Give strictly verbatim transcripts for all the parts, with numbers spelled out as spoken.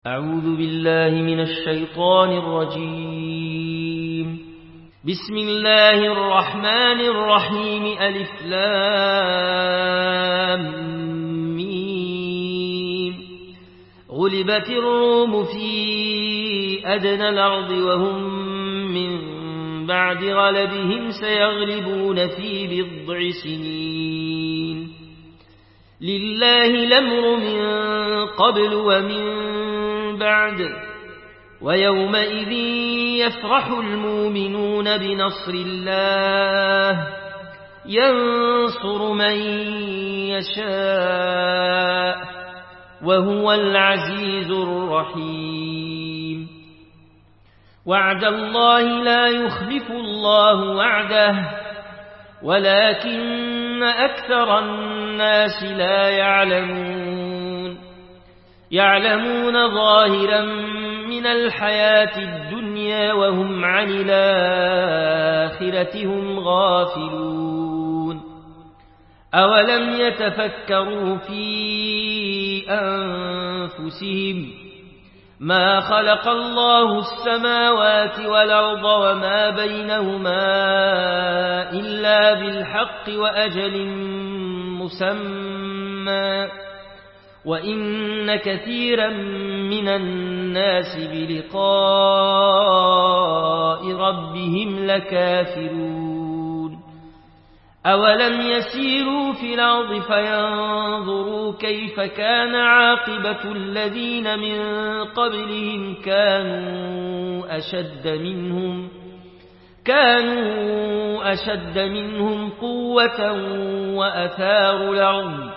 أعوذ بالله من الشيطان الرجيم. بسم الله الرحمن الرحيم. ألف لام ميم. غلبت الروم في أدنى الأرض وهم من بعد غلبهم سيغلبون في بضع سنين. لله الأمر من قبل ومن بعد، ويومئذ يفرح المؤمنون بنصر الله ينصر من يشاء وهو العزيز الرحيم. وعد الله لا يخلف الله وعده ولكن أكثر الناس لا يعلمون. يعلمون ظاهرا من الحياة الدنيا وهم عن الآخرة هم غافلون. أولم يتفكروا في أنفسهم ما خلق الله السماوات والأرض وما بينهما إلا بالحق وأجل مسمى وإن كثيرا من الناس بلقاء ربهم لكافرون. أولم يسيروا في الأرض فينظروا كيف كان عاقبة الذين من قبلهم كانوا أشد منهم كانوا أشد منهم قوة وأثاروا الأرض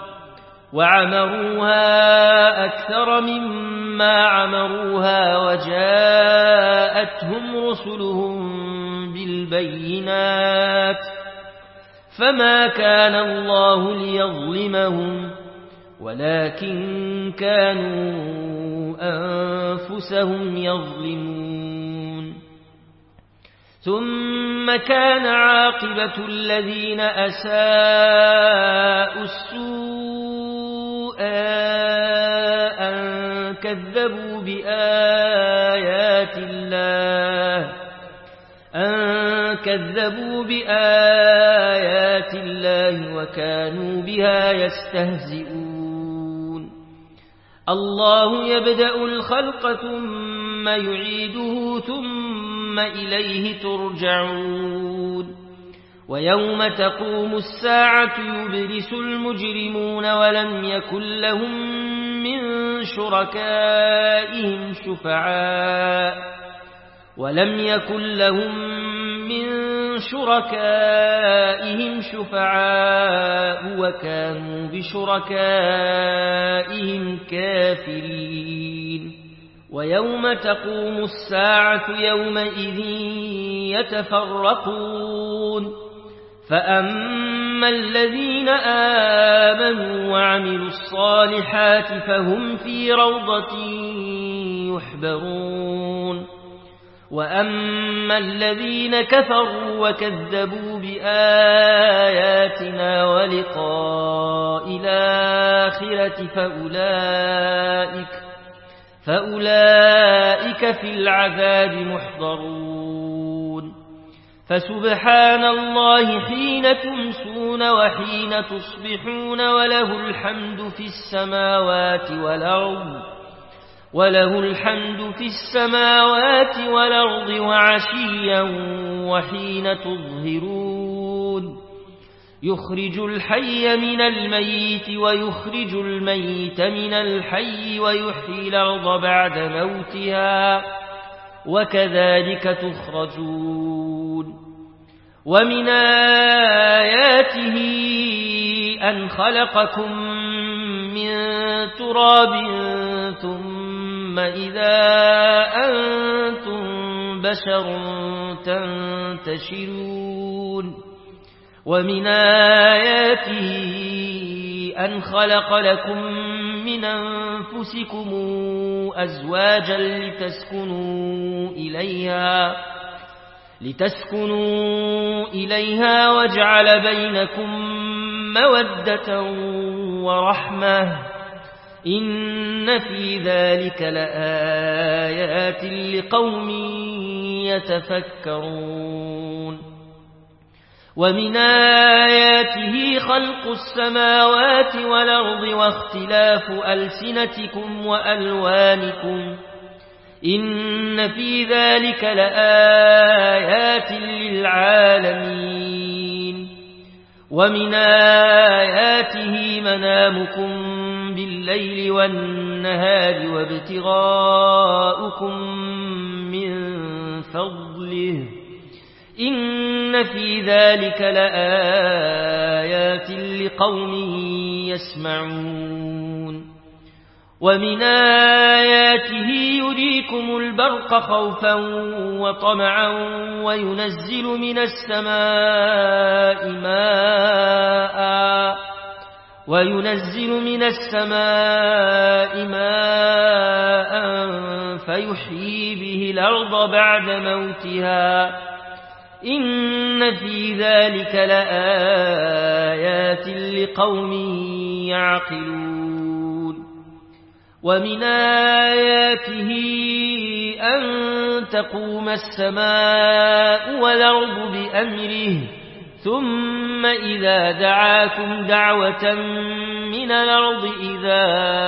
وعمروها أكثر مما عمروها وجاءتهم رسلهم بالبينات فما كان الله ليظلمهم ولكن كانوا أنفسهم يظلمون. ثم كان عاقبة الذين أساءوا السوء أن كذبوا بآيات الله أن كذبوا بآيات الله وكانوا بها يستهزئون. الله يبدأ الخلق ثم يعيده ثم إليه ترجعون. ويوم تقوم الساعة يبلس المجرمون ولم يكن لهم من شركائهم شفعاء ولم يكن لهم من شركائهم شفعاء وكانوا بشركائهم كافرين. ويوم تقوم الساعة يومئذ يتفرقون فأما الذين آمنوا وعملوا الصالحات فهم في روضة يحبرون. وأما الذين كفروا وكذبوا بآياتنا ولقاء الآخرة فأولئك, فأولئك في العذاب محضرون. فسبحان الله حين تمسون وحين تصبحون وله الحمد في السماوات والأرض وله الحمد في السماوات والأرض وعشيا وحين تظهرون. يخرج الحي من الميت ويخرج الميت من الحي ويحيي الأرض بعد موتها وكذلك تخرجون. ومن آياته أن خلقكم من تراب ثم إذا أنتم بشر تنتشرون. ومن آياته أن خلق لكم من أنفسكم أزواجا لتسكنوا إليها لتسكنوا إليها وجعل بينكم مودة ورحمة إن في ذلك لآيات لقوم يتفكرون ومن آياته خلق السماوات والأرض واختلاف ألسنتكم وألوانكم إن في ذلك لآيات للعالمين ومن آياته منامكم بالليل والنهار وابتغاؤكم من فضله إن في ذلك لآيات لقوم يسمعون ومن آياته يريكم البرق خوفا وطمعا وينزل من السماء ماء وينزل من السماء ماء فيحيي به الأرض بعد موتها إن في ذلك لآيات لقوم يعقلون ومن آياته أن تقوم السماء والأرض بأمره ثم إذا دعاكم دعوة من الأرض إذا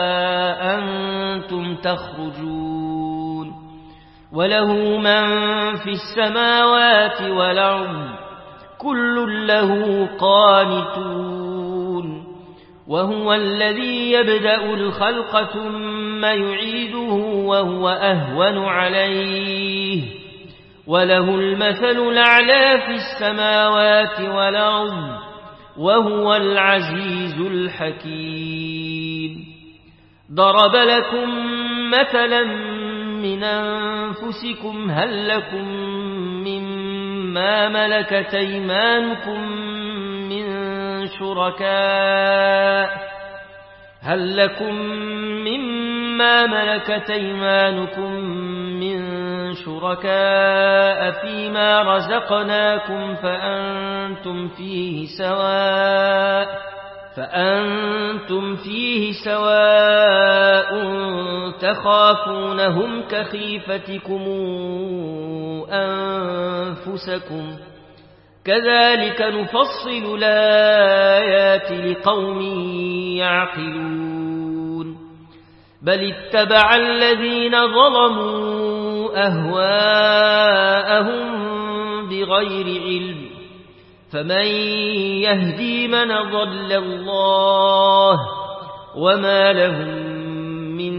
أنتم تخرجون وله من في السماوات والأرض كل له قانتون وهو الذي يبدأ الخلق ثم يعيده وهو أهون عليه وله المثل الأعلى في السماوات والأرض وهو العزيز الحكيم ضرب لكم مثلا من أنفسكم هل لكم مما ملكت أيمانكم من شركاء هل لكم مما ملكت أيمانكم من شركاء فيما رزقناكم فأنتم فيه سواء فأنتم فيه سواء تخافونهم كخيفتكم أنفسكم كذلك نفصل الآيات لقوم يعقلون بل اتبع الذين ظلموا أهواءهم بغير علم فمن يهدي من ضل الله وما لهم من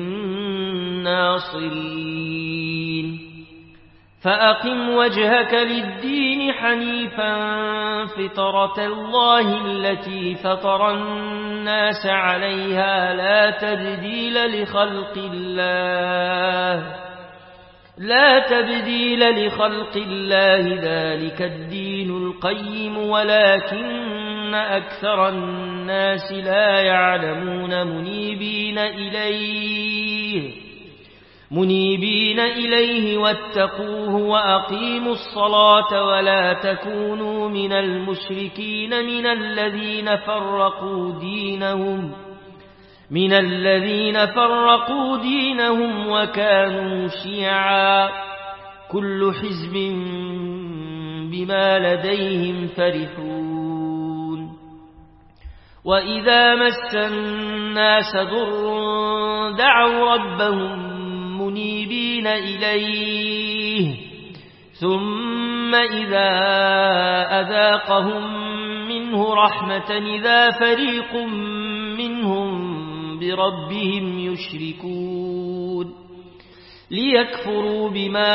ناصرين فأقم وجهك للدين حنيفا فطرة الله التي فطر الناس عليها لا تبديل لخلق الله لا تبديل لخلق الله ذلك الدين القيم ولكن أكثر الناس لا يعلمون منيبين إليه منيبين إليه واتقوه وأقيموا الصلاة ولا تكونوا من المشركين من الذين فرقوا دينهم من الذين فرقوا دينهم وكانوا شيعا كل حزب بما لديهم فرحون وإذا مس الناس ضر دعوا ربهم منيبين إليه ثم إذا أذاقهم منه رحمة إذا فريق منهم بربهم يشركون ليكفروا بما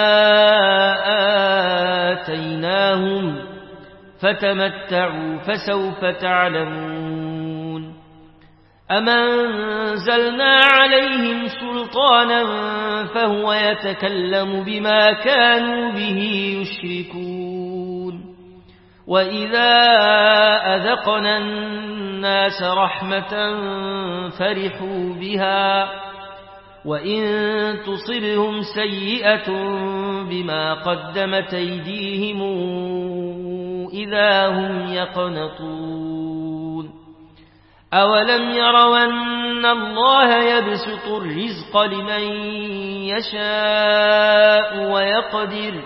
آتيناهم فتمتعوا فسوف تعلمون أمنزلنا عليهم سلطانا فهو يتكلم بما كانوا به يشركون وإذا أذقنا الناس رحمة فرحوا بها وإن تصبهم سيئة بما قدمت أيديهم إذا هم يقنطون أولم يروا أن إن الله يبسط الرزق لمن يشاء ويقدر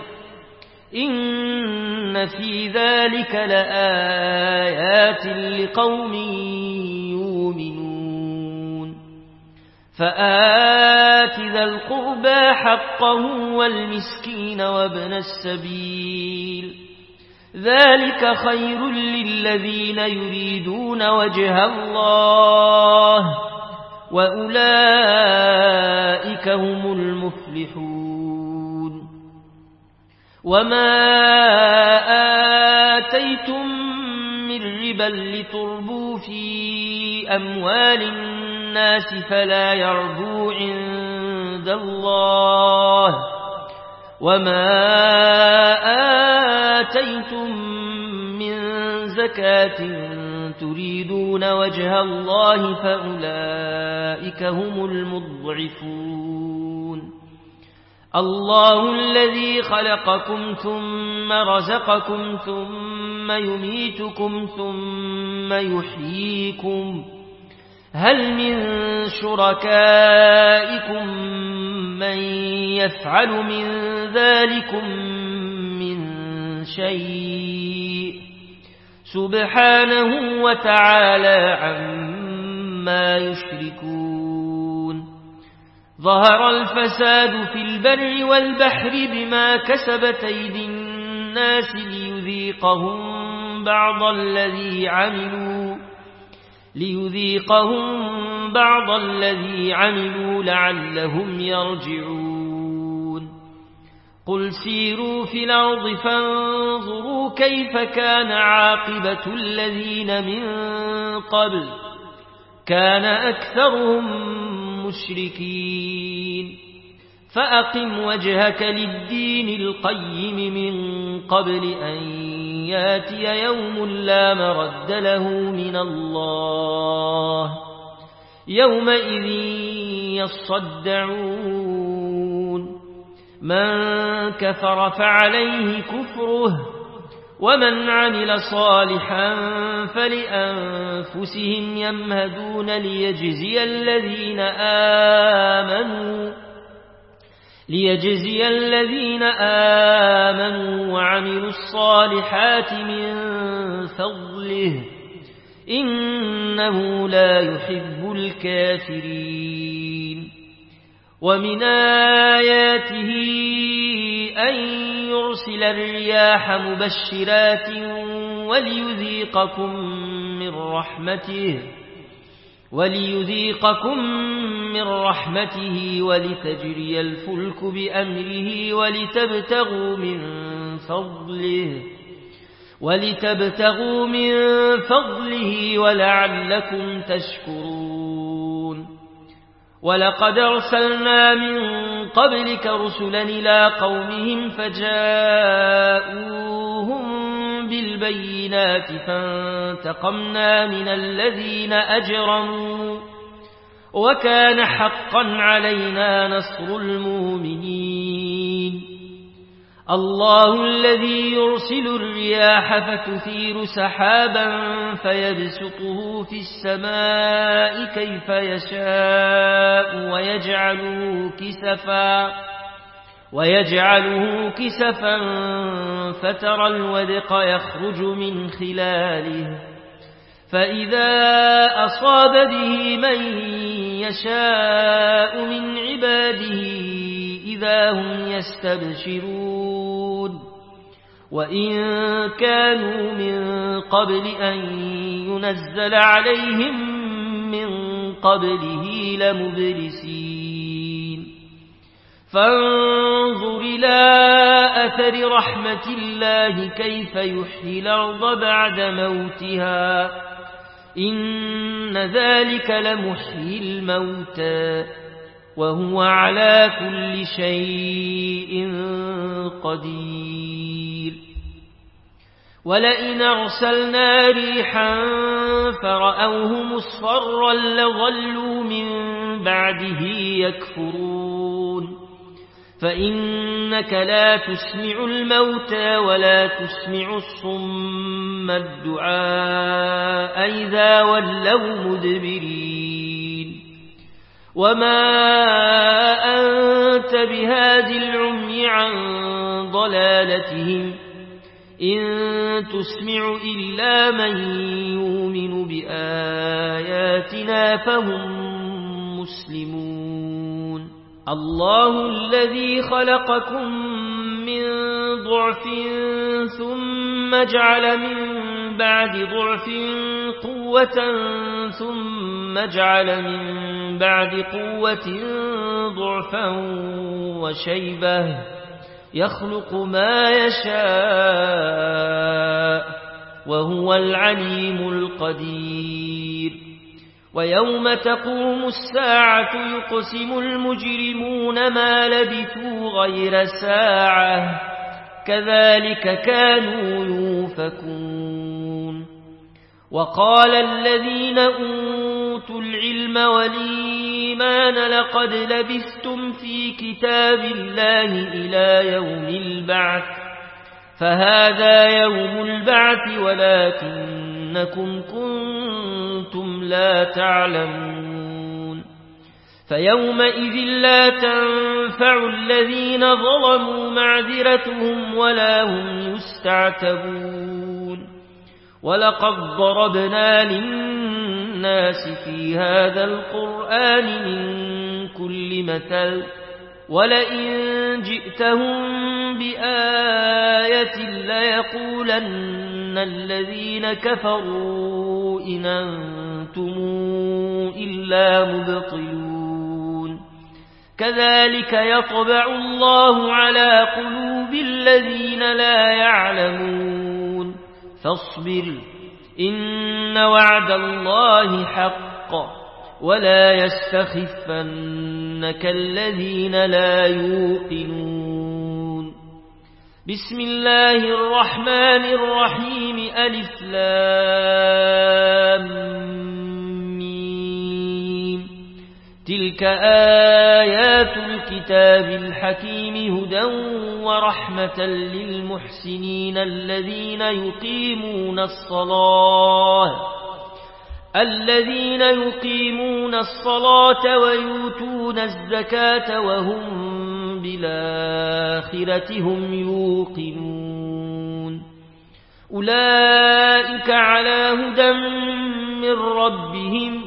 إن في ذلك لآيات لقوم يؤمنون فآت ذا القربى حقه والمسكين وابن السبيل ذلك خير للذين يريدون وجه الله وأولئك هم المفلحون وما آتيتم من ربا لتربوا في أموال الناس فلا يربو عند الله وما آتيتم من زكاة تريدون وجه الله فأولئك هم المضعفون الله الذي خلقكم ثم رزقكم ثم يميتكم ثم يحييكم هل من شركائكم من يفعل من ذلكم من شيء سبحانه وتعالى عما يشركون ظهر الفساد في البر والبحر بما كسبت أيدي الناس ليذيقهم بعض الذي عملوا ليذيقهم بعض الذي عملوا لعلهم يرجعون قل سيروا في الأرض فانظروا كيف كان عاقبة الذين من قبل كان أكثرهم مشركين فأقم وجهك للدين القيم من قبل أن ياتي يوم لا مرد له من الله يومئذ يصدعون من كفر فعليه كفره ومن عمل صالحا فلأنفسهم يمهدون ليجزي الذين آمنوا ليجزي الذين آمنوا وعملوا الصالحات من فضله إنه لا يحب الكافرين ومن آياته أن يرسل الرياح مبشرات وليذيقكم من رحمته وليذيقكم من رحمته ولتجري الفلك بأمره ولتبتغوا من فضله ولتبتغوا من فضله ولعلكم تشكرون ولقد أرسلنا من قبلك رسلا إلى قومهم فجاءوهم بالبينات فانتقمنا من الذين أجرموا وكان حقا علينا نصر المؤمنين الله الذي يرسل الرياح فتثير سحابا فيبسطه في السماء كيف يشاء ويجعله كسفا ويجعله كسفا فترى الودق يخرج من خلاله فإذا أصاب به من يشاء من عباده إذا هم يستبشرون وإن كانوا من قبل أن ينزل عليهم من قبله لمبلسين فانظر إلى أثر رحمة الله كيف يحيي الأرض بعد موتها إن ذلك لمحيي الموتى وهو على كل شيء قدير ولئن أرسلنا ريحا فرأوه مصفرا لظلوا من بعده يكفرون فإنك لا تسمع الموتى ولا تسمع الصم الدعاء إذا ولوا مدبرين وما أنت بهاد العمي عن ضلالتهم إن تسمع إلا من يؤمن بآياتنا فهم مسلمون الله الذي خلقكم من ضعف ثم جعل من بعد ضعف قوة ثم جعل من بعد قوة ضعفا وشيبة يخلق ما يشاء وهو العليم القدير ويوم تقوم الساعة يقسم المجرمون ما لبثوا غير ساعة كذلك كانوا يؤفكون وقال الذين أوتوا العلم والإيمان لقد لبثتم في كتاب الله إلى يوم البعث فهذا يوم البعث ولكنكم كنتم لا تعلمون فيومئذ لا تنفع الذين ظلموا معذرتهم ولا هم يستعتبون ولقد ضربنا للناس في هذا القرآن من كل مثل ولئن جئتهم بآية ليقولن الذين كفروا إن أنتم إلا مبطلون كذلك يطبع الله على قلوب الذين لا يعلمون فاصبر إن وعد الله حق ولا يستخفنك الذين لا يوقنون بسم الله الرحمن الرحيم ألف لام ميم تلك آيات الكتاب الحكيم هدى ورحمة للمحسنين الذين يقيمون الصلاة الذين يقيمون الصلاة ويؤتون الزكاة وهم بالآخرة هم يوقنون أولئك على هدى من ربهم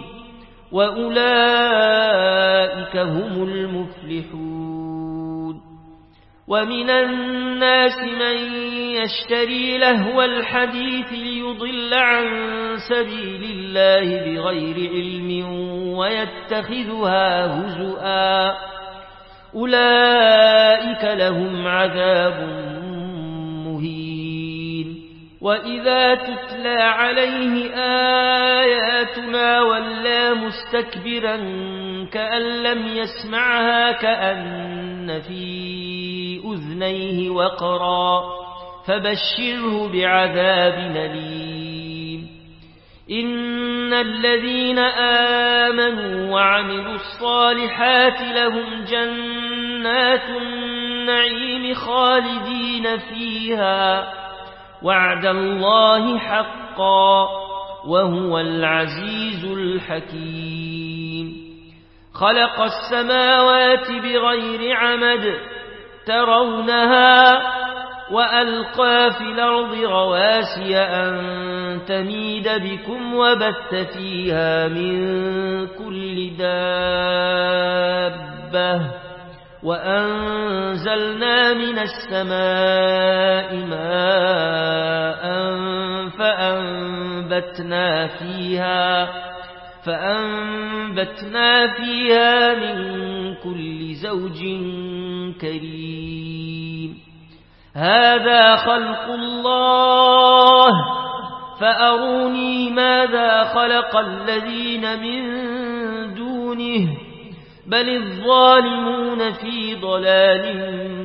وأولئك هم المفلحون ومن الناس من يشتري لهو الحديث ليضل عن سبيل الله بغير علم ويتخذها هزؤا أولئك لهم عذاب مهين وإذا تتلى عليه آياتنا ولى مستكبرا كأن لم يسمعها كأن في أذنيه وقرا فبشره بعذاب أليم إن الذين آمنوا وعملوا الصالحات لهم جنات النعيم خالدين فيها وعد الله حقا وهو العزيز الحكيم خلق السماوات بغير عمد ترونها وألقى في الأرض رواسي أن تميد بكم وبث فيها من كل دابة وأنزلنا من السماء ماء فأنبتنا فيها فأنبتنا فيها من كل زوج كريم هذا خلق الله فأروني ماذا خلق الذين من دونه بل الظالمون في ضلال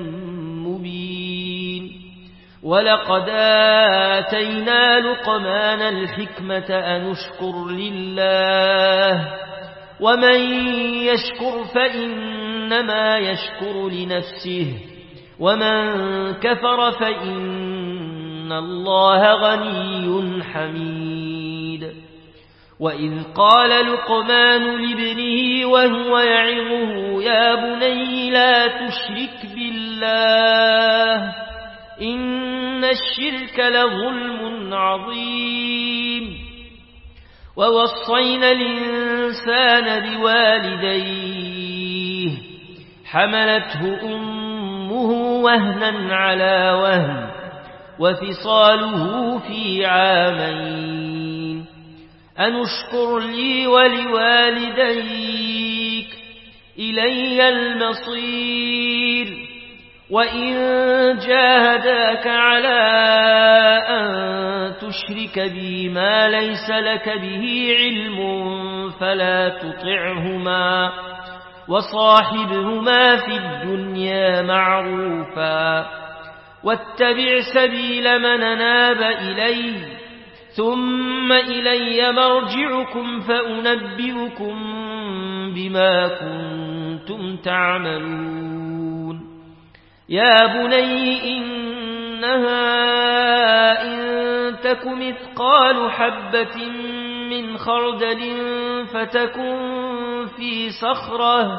مبين ولقد آتينا لقمان الحكمة أن اشكر لله ومن يشكر فإنما يشكر لنفسه ومن كفر فإن الله غني حميد وإذ قال لقمان لابنه وهو يعظه يا بني لا تشرك بالله إن الشرك لظلم عظيم ووصينا الإنسان بوالديه حملته أمه وهنا على وهن وفصاله في عامين أن اشكر لي ولوالديك إلي المصير وإن جاهداك على أن تشرك بي ما ليس لك به علم فلا تطعهما وصاحبهما في الدنيا معروفا واتبع سبيل من أناب إلي ثم إلي مرجعكم فأنبئكم بما كنتم تعملون يا بني إنها إن تك مثقال حبة من خردل فتكن في صخرة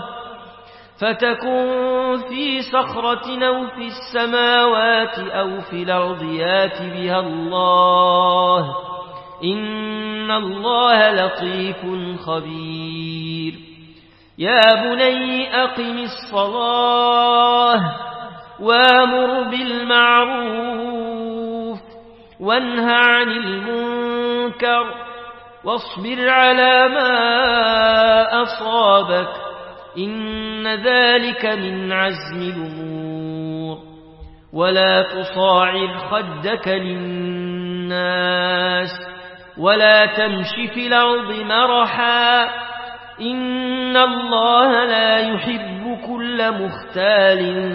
فتكن في صخرة أو في السماوات أو في الأرض يات بها الله إن الله لطيف خبير يا بني أقم الصلاة وامر بالمعروف وانه عن المنكر واصبر على ما أصابك إن ذلك من عزم الأمور ولا تصاعر خدك للناس ولا تمش في الأرض مرحا إن الله لا يحب كل مختال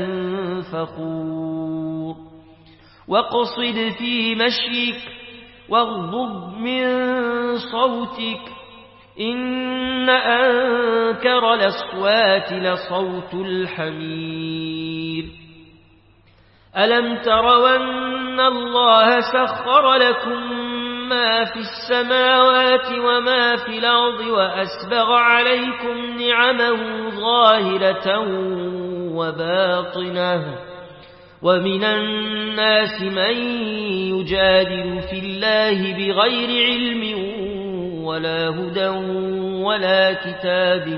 فخور واقصد في مشيك واغضض من صوتك إن أنكر الأصوات لصوت الحمير ألم تروا أن الله سخر لكم ما في السماوات وما في الأرض وأسبغ عليكم نعمه ظاهرة وباطنة ومن الناس من يجادل في الله بغير علم ولا هدى ولا كتاب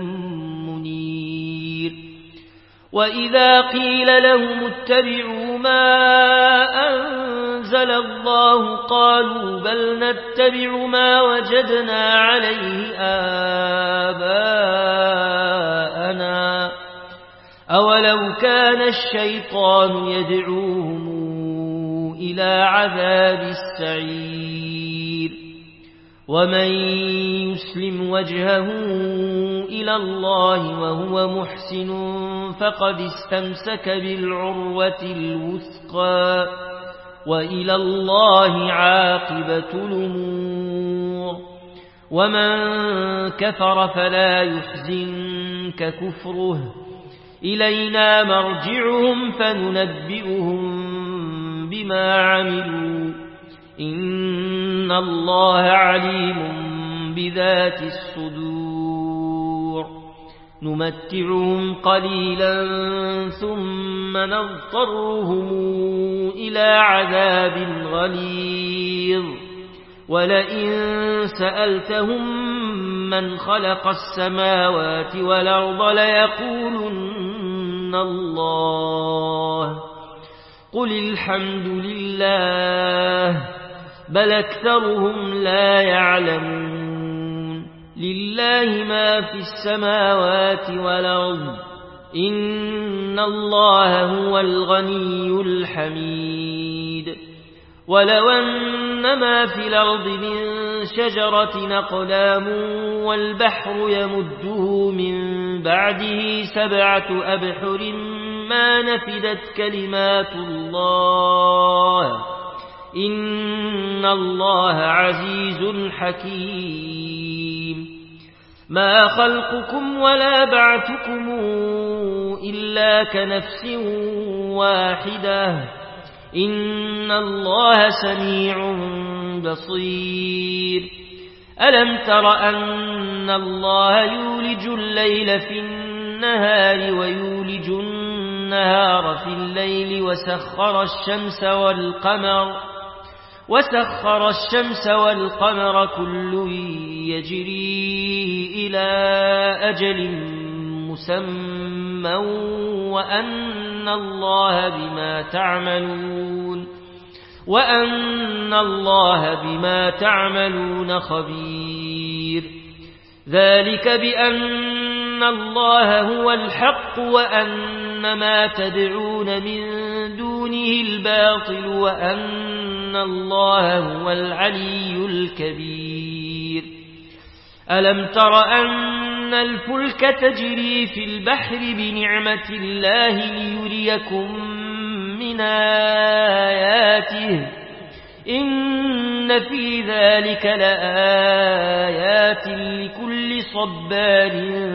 منير وإذا قيل لهم اتبعوا ما أنزل الله قالوا بل نتبع ما وجدنا عليه آباءنا أولو كان الشيطان يدعوهم إلى عذاب السعير ومن يسلم وجهه إلى الله وهو محسن فقد استمسك بالعروة الوثقى وإلى الله عاقبة الأمور ومن كفر فلا يحزنك كفره إلينا مرجعهم فننبئهم بما عملوا إن الله عليم بذات الصدور نمتعهم قليلا ثم نضطرهم إلى عذاب غليظ ولئن سألتهم من خلق السماوات والأرض ليقولن الله قل الحمد لله بل أكثرهم لا يعلمون لله ما في السماوات والأرض إن الله هو الغني الحميد ولو أن ما في الأرض من شجرة أقلام والبحر يمده من بعده سبعة أبحر ما نفدت كلمات الله إن الله عزيز حكيم ما خلقكم ولا بعثكم إلا كنفس واحدة إن الله سميع بصير ألم تر أن الله يولج الليل في النهار ويولج النهار في الليل وسخر الشمس والقمر وسخر الشمس والقمر كل يجري إلى أجل مسمى وأن الله بما تعملون وأن الله بما تعملون خبير ذلك بأن الله هو الحق وأن ما تدعون من دونه الباطل وأن الله هو العلي الكبير ألم تر أن الفلك تجري في البحر بنعمة الله ليريكم من آياته إن في ذلك لآيات لكل صبار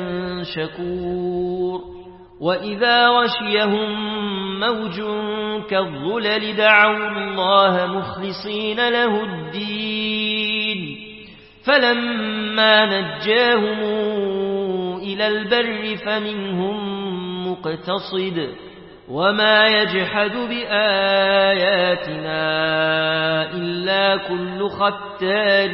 شكور وإذا غشيهم موج كالظلل دعوا الله مخلصين له الدين فلما نجاهم إلى البر فمنهم مقتصد وما يجحد بآياتنا إلا كل ختار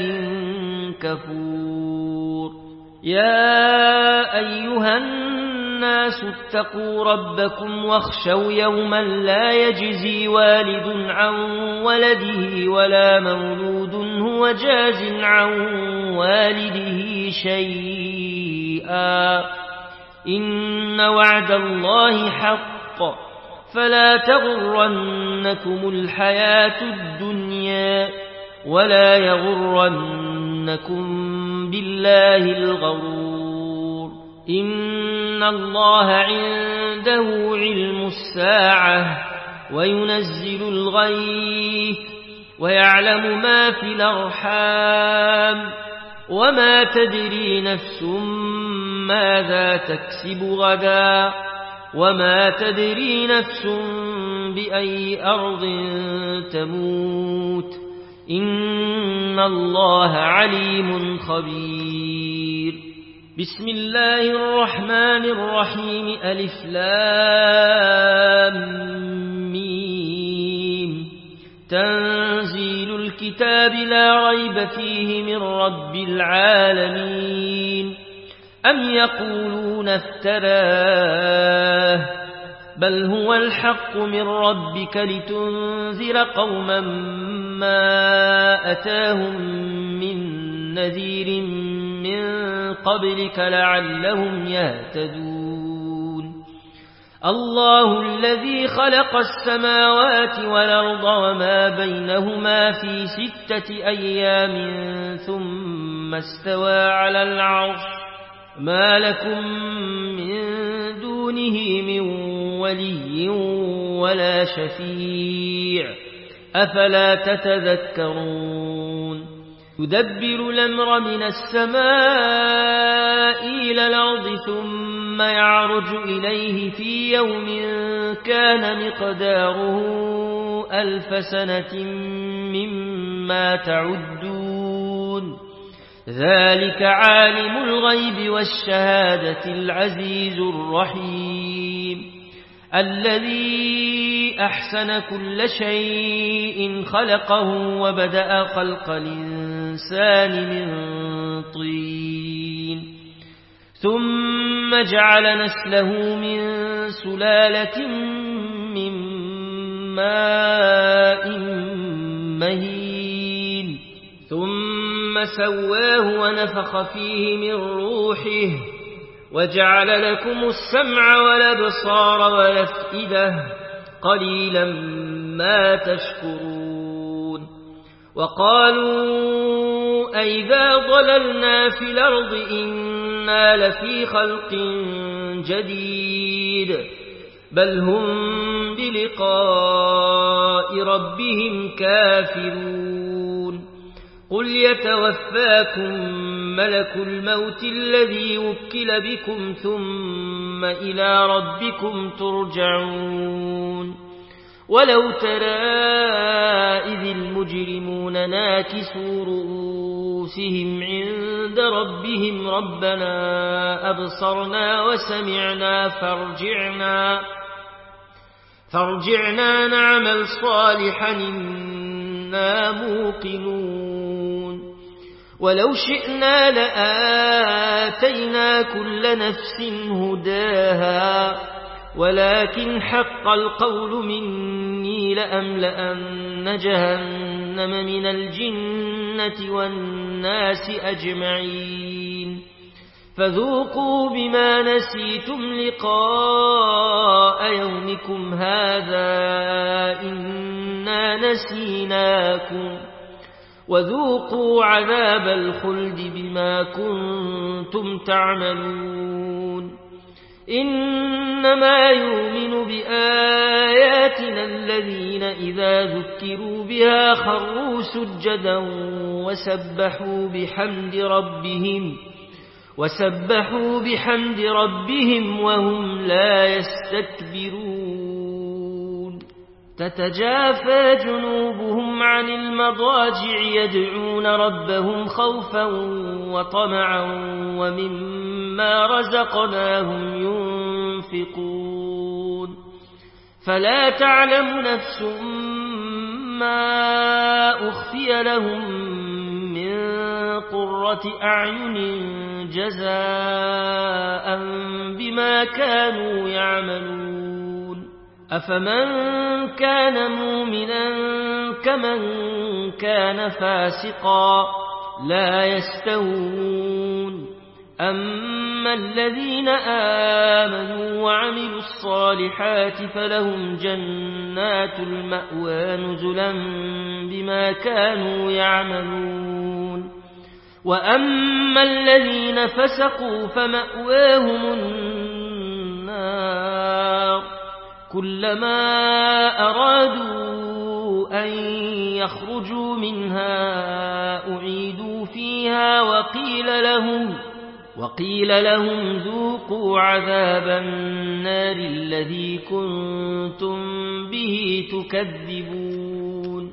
كفور يا أيها الناس اتقوا ربكم واخشوا يوما لا يجزي والد عن ولده ولا مولود هو جاز عن والده شيئا إن وعد الله حق فلا تغرنكم الحياة الدنيا ولا يغرنكم بالله الغرور إن الله عنده علم الساعة وينزل الغيث ويعلم ما في الأرحام وما تدري نفس ماذا تكسب غدا وما تدري نفس بأي أرض تموت إن الله عليم خبير بسم الله الرحمن الرحيم ألف لام ميم تنزيل الكتاب لا ريب فيه من رب العالمين أم يقولون افتراه بل هو الحق من ربك لتنذر قوما ما أتاهم من نذير من قبلك لعلهم يهتدون الله الذي خلق السماوات والأرض وما بينهما في ستة أيام ثم استوى على العرش ما لكم من دونه من ولي ولا شفيع أفلا تتذكرون يدبر الأمر من السماء إلى الأرض ثم يعرج إليه في يوم كان مقداره ألف سنة مما تعدون ذلك عالم الغيب والشهادة العزيز الرحيم الذي أحسن كل شيء خلقه وبدأ خلق الإنسان من طين ثم جعل نسله من سلالة من ماء مهين ثم سواه ونفخ فيه من روحه وجعل لكم السمع والأبصار والأفئدة قليلا ما تشكرون وقالوا أئذا ضللنا في الأرض إنا لفي خلق جديد بل هم بلقاء ربهم كافرون قل يتوفاكم ملك الموت الذي وكل بكم ثم إلى ربكم ترجعون ولو ترى إذ المجرمون ناكسوا رؤوسهم أنفسهم عند ربهم ربنا أبصرنا وسمعنا فارجعنا فارجعنا نعمل صالحا إنا موقنون ولو شئنا لآتينا كل نفس هداها ولكن حق القول مني لأملأن جهنم من الجنة والناس أجمعين فذوقوا بما نسيتم لقاء يومكم هذا إنا نسيناكم وذوقوا عذاب الخلد بما كنتم تعملون إنما يؤمن بآياتنا الذين إذا ذكروا بها خروا سجدا وسبحوا بحمد ربهم وسبحوا بحمد ربهم وهم لا يستكبرون تتجافى جنوبهم عن المضاجع يدعون ربهم خوفا وطمعا ومما رزقناهم ينفقون فلا تعلم نفس ما أخفي لهم من قرة أعين جزاء بما كانوا يعملون أفمن كان مؤمنا كمن كان فاسقا لا يستوون أما الذين آمنوا وعملوا الصالحات فلهم جنات المأوى نزلا بما كانوا يعملون وأما الذين فسقوا فمأواهم النار كلما أرادوا أن يخرجوا منها أعيدوا فيها وقيل لهم وقيل لهم ذوقوا عذاب النار الذي كنتم به تكذبون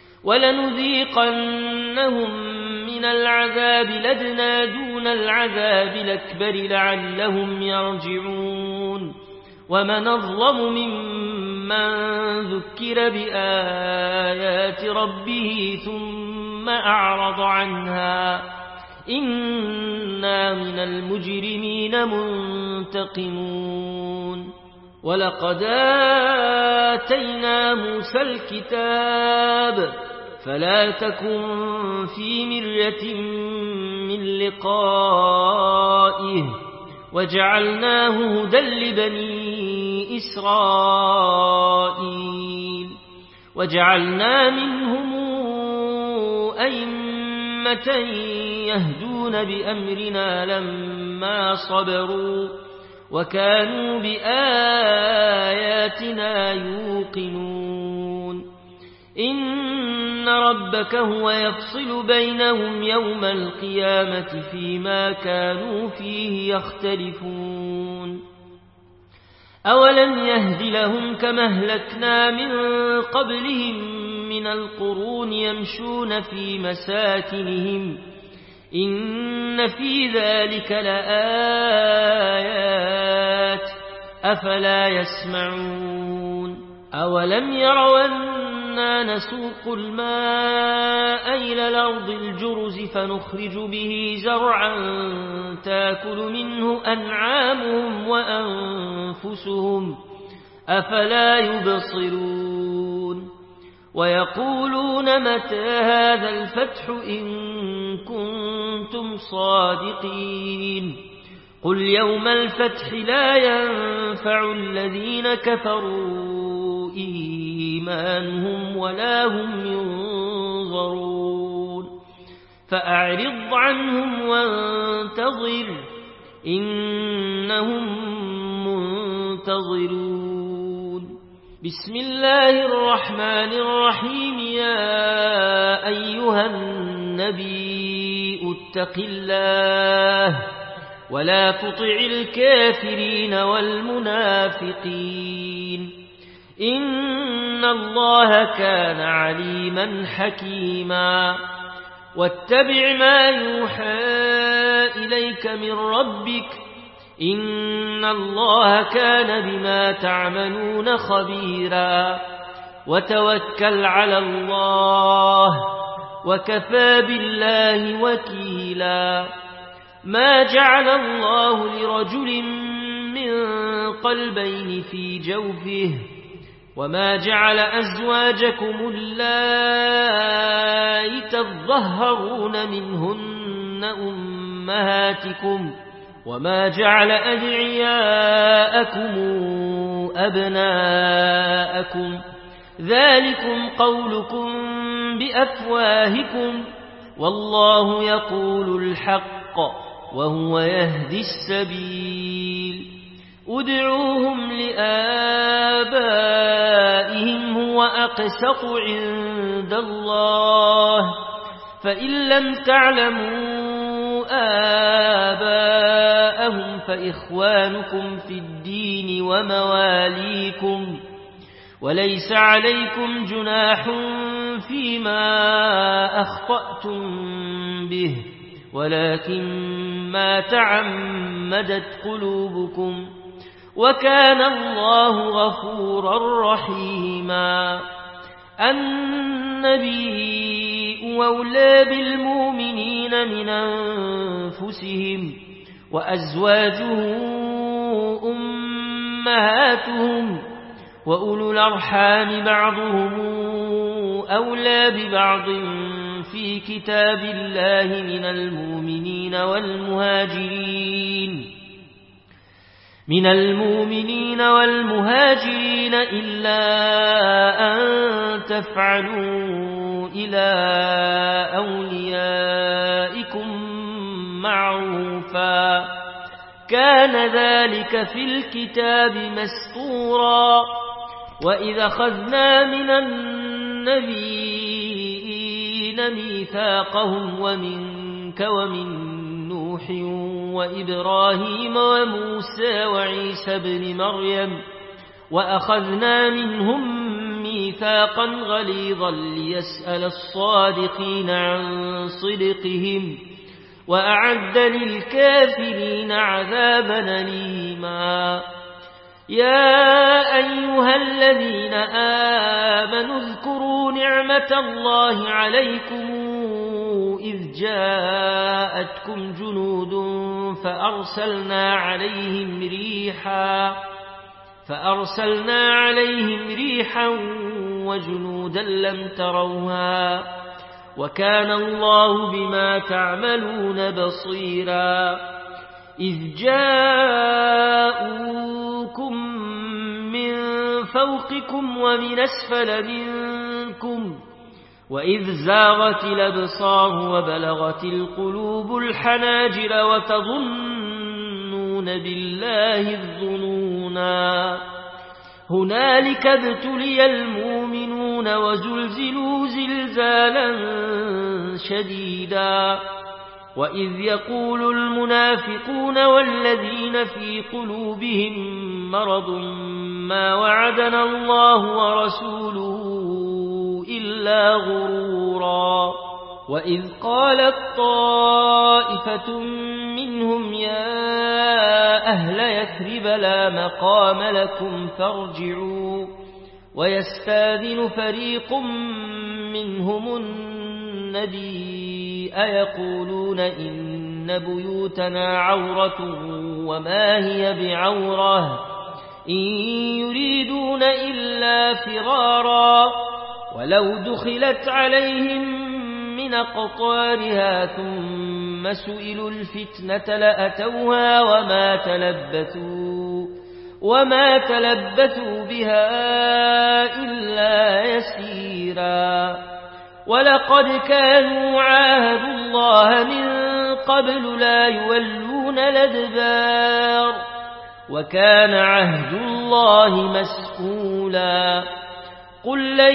ولنذيقنهم من العذاب لدنا دون العذاب الأكبر لعلهم يرجعون ومن أظلم ممن ذكر بآيات ربه ثم أعرض عنها إنا من المجرمين منتقمون ولقد آتينا موسى الكتاب فلا تكن في مرية من لقائه وجعلناه هدى لبني إسرائيل وجعلنا منهم أئمة يهدون بأمرنا لما صبروا وكانوا بآياتنا يوقنون إن ربك هو يفصل بينهم يوم القيامة فيما كانوا فيه يختلفون أولم يهد لهم كما أهلكنا من قبلهم من القرون يمشون في مساكنهم إن في ذلك لآيات أفلا يسمعون أولم يروا أنا نسوق الماء إلى الأرض الجرز فنخرج به زرعا تاكل منه أنعامهم وأنفسهم أفلا يبصرون ويقولون متى هذا الفتح إن كنتم صادقين قل يوم الفتح لا ينفع الذين كفروا إيمانهم ولا هم ينظرون فأعرض عنهم وانتظر إنهم منتظرون بسم الله الرحمن الرحيم يا أيها النبي اتق الله ولا تطع الكافرين والمنافقين إن الله كان عليما حكيما واتبع ما يوحى إليك من ربك إن الله كان بما تعملون خبيرا وتوكل على الله وكفى بالله وكيلا ما جعل الله لرجل من قلبين في جوفه وما جعل أزواجكم اللائي تظهرون منهن أمهاتكم وما جعل أدعياءكم أبناءكم ذلكم قولكم بأفواهكم والله يقول الحق وهو يهدي السبيل ادعوهم لآبائهم هو أقسط عند الله فإن لم تعلموا آباءهم فإخوانكم في الدين ومواليكم وليس عليكم جناح فيما أخطأتم به ولكن ما تعمدت قلوبكم وكان الله غفورا رحيما النبي أولى بالمؤمنين من أنفسهم وأزواجه أمهاتهم وأولو الأرحام بعضهم أولى ببعض في كتاب الله من المؤمنين والمهاجرين من المؤمنين والمهاجرين إلا أن تفعلوا إلى أوليائكم معروفا كان ذلك في الكتاب مسطورا وإذا أخذنا من النبيين ميثاقهم ومنك ومن نوح وإبراهيم وموسى وعيسى بن مريم وأخذنا منهم ميثاقا غليظا ليسأل الصادقين عن صدقهم وأعد للكافرين عذابا أليما يا أيها الذين آمنوا اذكروا نعمة الله عليكم إذ جاءتكم جنود فأرسلنا عليهم ريحا فأرسلنا عليهم ريحا وجنودا لم تروها وكان الله بما تعملون بصيرا إذ جاءوكم من فوقكم ومن أسفل منكم وإذ زاغت الأبصار وبلغت القلوب الحناجر وتظنون بالله الظنونا هنالك ابتلي المؤمنون وزلزلوا زلزالا شديدا وإذ يقول المنافقون والذين في قلوبهم مرض ما وعدنا الله ورسوله إلا غرورا وإذ قالت طائفة منهم يا أهل يثرب لا مقام لكم فارجعوا ويستاذن فريق منهم النبي أيقولون إن بيوتنا عورة وما هي بعورة إن يريدون إلا فرارا ولو دخلت عليهم من أقطارها ثم سئلوا الفتنة لأتوها وما تلبثوا وما تلبثوا بها إلا يسيرا ولقد كانوا عاهدوا الله من قبل لا يولون الأدبار وكان عهد الله مسئولا قل لن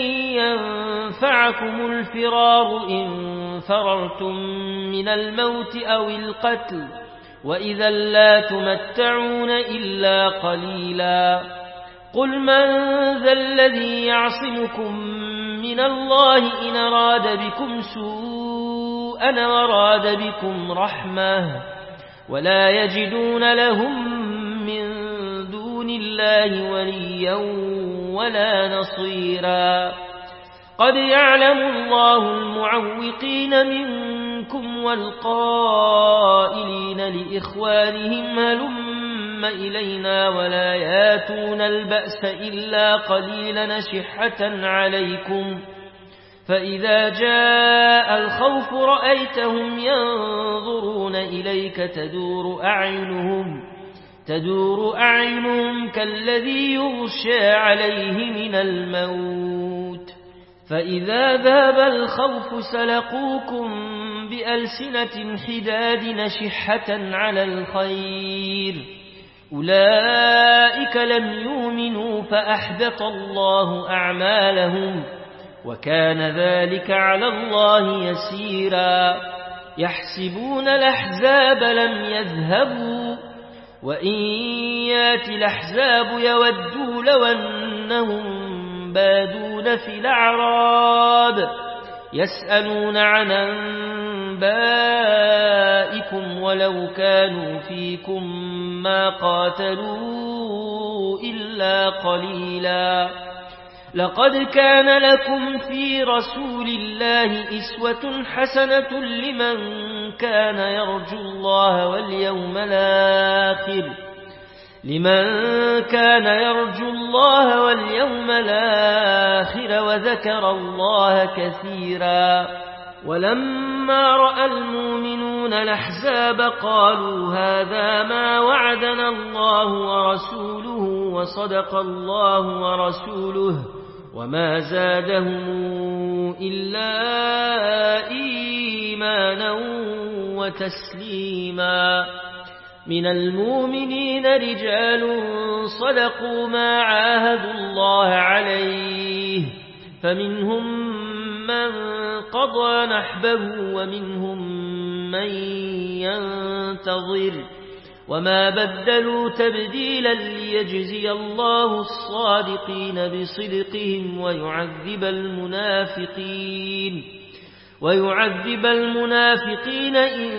ينفعكم الفرار إن فررتم من الموت أو القتل وإذا لا تمتعون إلا قليلا قل من ذا الذي يعصمكم من الله إن أراد بكم سوءا سوءا وراد بكم رحمة ولا يجدون لهم من دون الله وليا ولا نصيرا قد يعلم الله المعوقين منكم والقائلين لإخوانهم هلم إلينا ولا ياتون البأس إلا قليلا شحة عليكم فإذا جاء الخوف رأيتهم ينظرون إليك تدور أعينهم تدور أعينهم كالذي يغشى عليه من الموت فإذا ذهب الخوف سلقوكم بألسنة حداد نشحة على الخير أولئك لم يؤمنوا فأحبط الله أعمالهم وكان ذلك على الله يسيرا يحسبون الأحزاب لم يذهبوا وإن ياتي الأحزاب يودوا لو أنهم بادون في الأعراب يسألون عن أنبائكم ولو كانوا فيكم ما قاتلوا إلا قليلا لقد كان لكم في رسول الله أسوة حسنة لمن كان يرجو الله واليوم الآخر لمن كان يرجو الله واليوم الآخر وذكر الله كثيرا ولما رأى المؤمنون الأحزاب قالوا هذا ما وعدنا الله ورسوله وصدق الله ورسوله وما زادهم إلا إيمانا وتسليما من المؤمنين رجال صدقوا ما عاهدوا الله عليه فمنهم من قضى نحبه ومنهم من ينتظر وما بدلوا تبديلا ليجزي الله الصادقين بصدقهم ويعذب المنافقين ويعذب المنافقين إن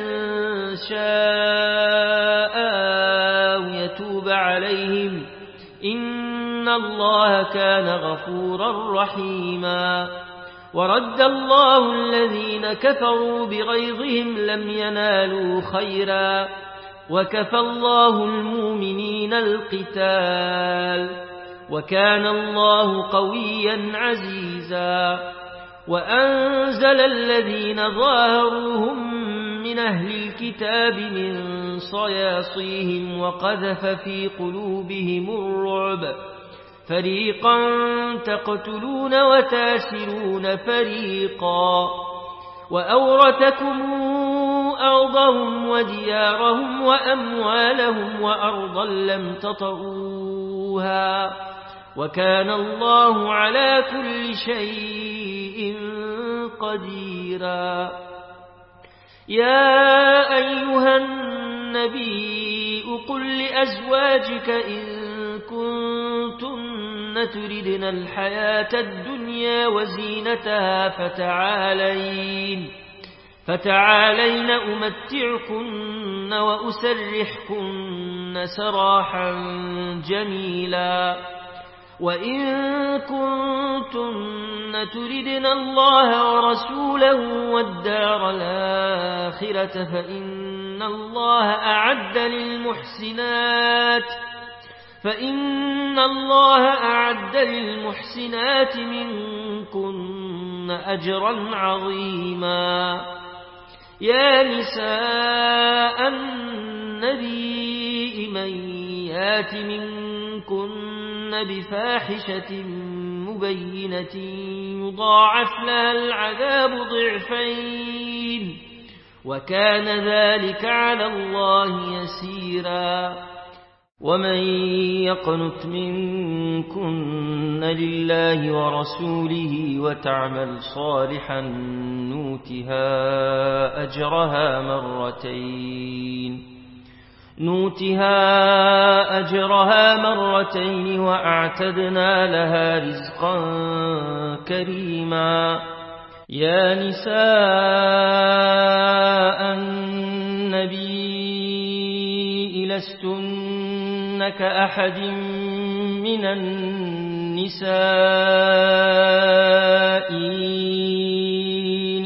شاء أو يتوب عليهم إن الله كان غفورا رحيما ورد الله الذين كفروا بغيظهم لم ينالوا خيرا وكفى الله المؤمنين القتال وكان الله قويا عزيزا وأنزل الذين ظاهروهم من أهل الكتاب من صياصيهم وقذف في قلوبهم الرعب فريقا تقتلون وتاسرون فريقا وأورثكم أرضهم وديارهم وأموالهم وأرضا لم تطئوها وكان الله على كل شيء قديرا يا أيها النبي قل لأزواجك إن كنتن تردن الحياة الدنيا وزينتها فتعالين فتعالين أمتعكن وأسرحكن سراحا جميلا وإن كنتن تردن الله ورسوله والدار الآخرة فإن الله أعد للمحسنات فإن الله أعد للمحسنات منكن أجرا عظيما يا نساء النبي من يات منكن بفاحشة مبينة يضاعف لها العذاب ضعفين وكان ذلك على الله يسيرا ومن يقنت منكن لله ورسوله وتعمل صالحا نوتها أجرها مرتين نوتها أجرها مرتين وأعتدنا لها رزقا كريما يا نساء النبي لستن كأحد من النساء إن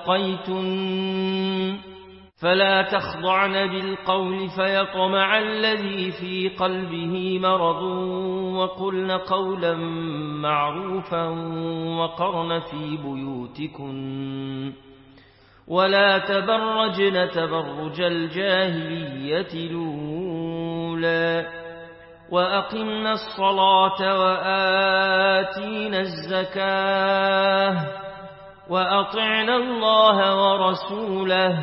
اتقيتن فلا تخضعن بالقول فيطمع الذي في قلبه مرض وقلن قولا معروفا وقرن في بيوتكن ولا تبرجن تبرج الجاهلية الأولى وأقمنا الصلاة وآتينا الزكاة وأطعنا الله ورسوله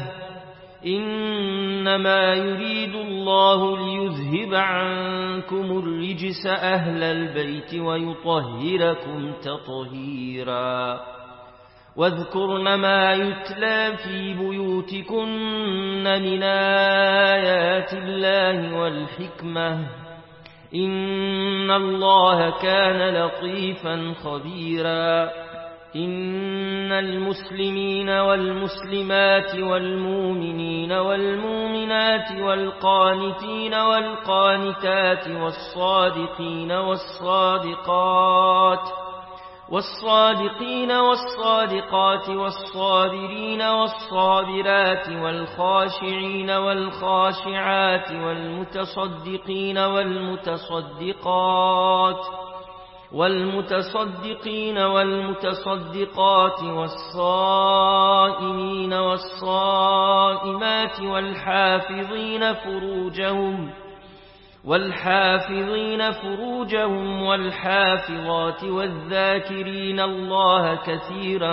إنما يريد الله ليذهب عنكم الرجس أهل البيت ويطهركم تطهيرا واذكرن ما يتلى في بيوتكن من آيات الله والحكمة إن الله كان لطيفا خبيرا إن المسلمين والمسلمات والمؤمنين والمؤمنات والقانتين والقانتات والصادقين والصادقات والصادقين والصادقات والصابرين والصابرات والخاشعين والخاشعات والمتصدقين والمتصدقات والمتصدقين والمتصدقات والصائمين والصائمات والحافظين فروجهم والحافظين فروجهم والحافظات والذاكرين الله كثيرا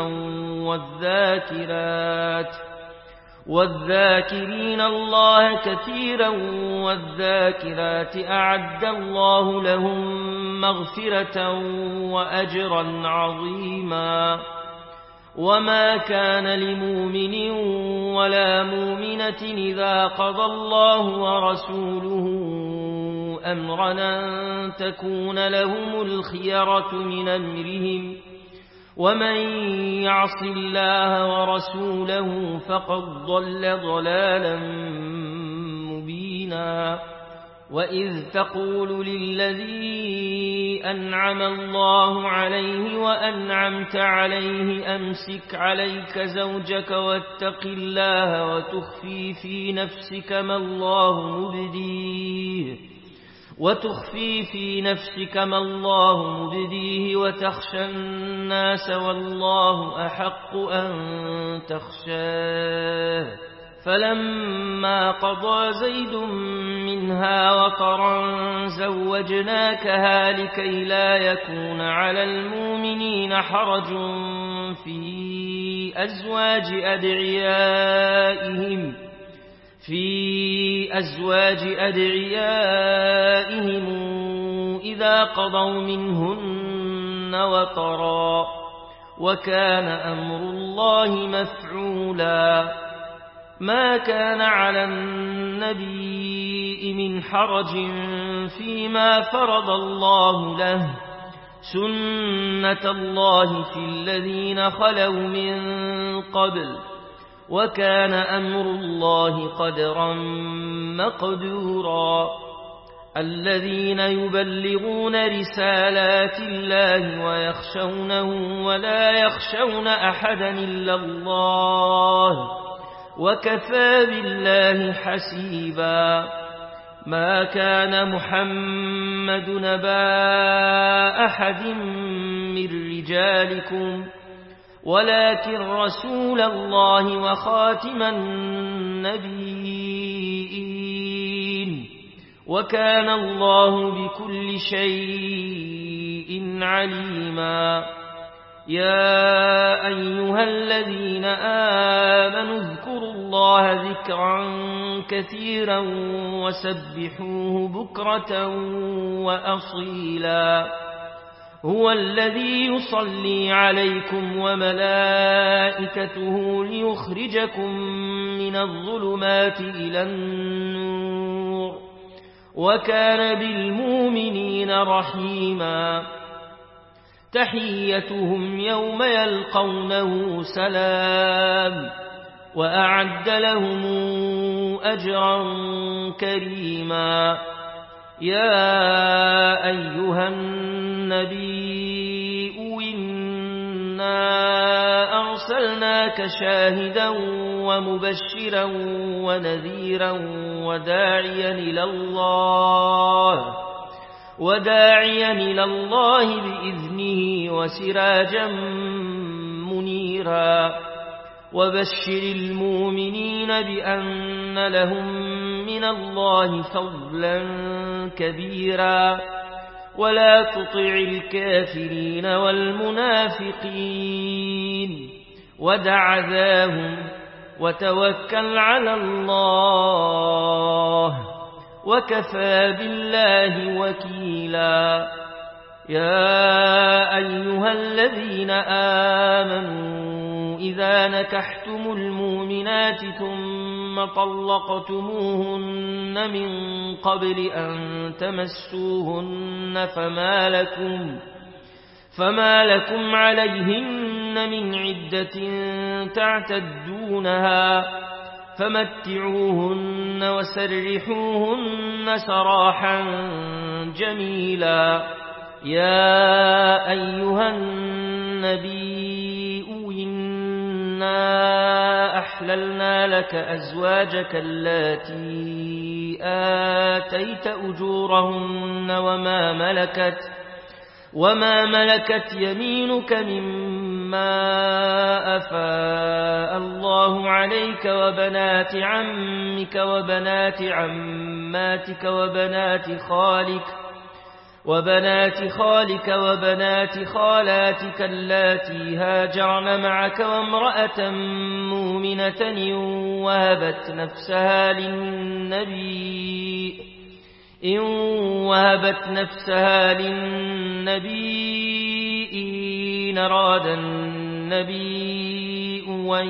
والذاكرات والذاكرين الله كثيرا والذاكرات أعد الله لهم مغفرة وأجرا عظيما وما كان لمؤمن ولا مؤمنة إذا قضى الله ورسوله أمرا أن تكون لهم الخيرة من أمرهم ومن يعص الله ورسوله فقد ضل ضلالا مبينا وإذ تقول للذي أنعم الله عليه وأنعمت عليه أمسك عليك زوجك واتق الله وتخفي في نفسك ما الله مبديه وتخفي في نفسك ما الله مبديه وتخشى الناس والله أحق أن تخشاه فلما قضى زيد منها وطرا زوجناكها لكي لا يكون على المؤمنين حرج في أزواج أدعيائهم في أزواج أدعيائهم إذا قضوا منهن وطرا وكان أمر الله مفعولا ما كان على النبي من حرج فيما فرض الله له سنة الله في الذين خلوا من قبل وكان أمر الله قدرا مقدورا الذين يبلغون رسالات الله ويخشونه ولا يخشون أحدا إلا الله وكفى بالله حسيبا ما كان محمد نبا أحد من رجالكم ولكن رسول الله وخاتم النبيين وكان الله بكل شيء عليما يا أيها الذين آمنوا اذكروا الله ذكرا كثيرا وسبحوه بكرة وأصيلا هو الذي يصلي عليكم وملائكته ليخرجكم من الظلمات إلى النور وكان بالمؤمنين رحيما تحيتهم يوم يلقونه سلام وأعد لهم أجرا كريما يا أيها النبي إنا أرسلناك شاهدا ومبشرا ونذيرا وداعيا إلى الله وداعيا إلى الله بإذنه وسراجا منيرا وبشر المؤمنين بأن لهم من الله فضلا كبيرا ولا تطع الكافرين والمنافقين ودع ذاهم وتوكل على الله وكفى بالله وكيلا يا أيها الذين آمنوا إذا نكحتم المؤمنات ثم طلقتموهن من قبل أن تمسوهن فما لكم فما لكم عليهن من عدة تعتدونها فمتعوهن وسرحوهن سراحا جميلا يا أيها النبي إنا أحللنا لك أزواجك اللاتي آتيت أجورهن وما ملكت وما ملكت يمينك مما أفاء الله عليك وبنات عمك وبنات عماتك وبنات خالك وبنات خالك وبنات خالاتك اللاتي هاجرن معك وامرأة مؤمنة وهبت نفسها للنبي إن وهبت نفسها للنبي إن أراد النبي أن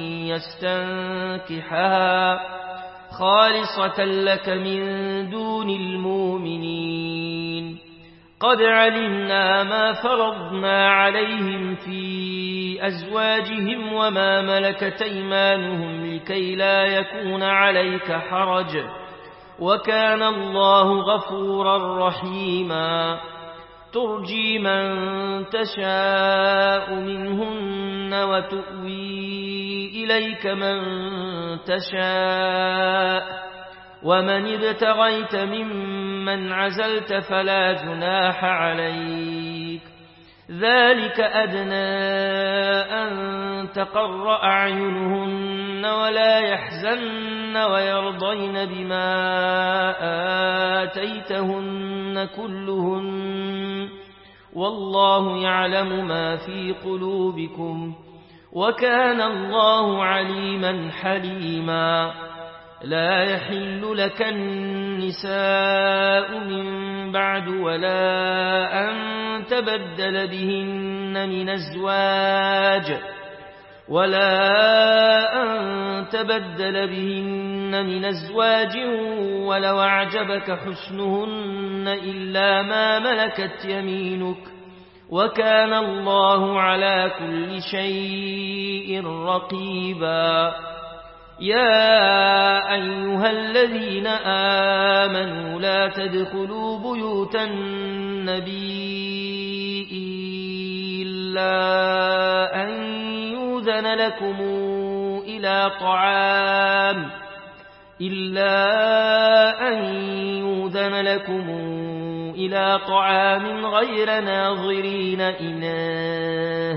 يستنكحها خالصة لك من دون المؤمنين قد علمنا ما فرضنا عليهم في أزواجهم وما ملكت أيمانهم لكي لا يكون عليك حرج وكان الله غفورا رحيما ترجي من تشاء منهن وتؤوي إليك من تشاء ومن ابتغيت ممن عزلت فلا جناح عليك ذلك أدنى أن تقر أعينهن ولا يحزن ويرضين بما آتيتهن كلهن والله يعلم ما في قلوبكم وكان الله عليما حليما لا يحل لك النساء من بعد ولا أن تبدل بهن من أزواج ولا أن تبدل بهن من أزواج ولو أعجبك حسنهن إلا ما ملكت يمينك وكان الله على كل شيء رقيبا يا أيها الذين آمنوا لا تدخلوا بيوت النبي إلا أن يؤذن لكم إلى طعام إلا أن يؤذن لكم إلى طعام غير ناظرين إناه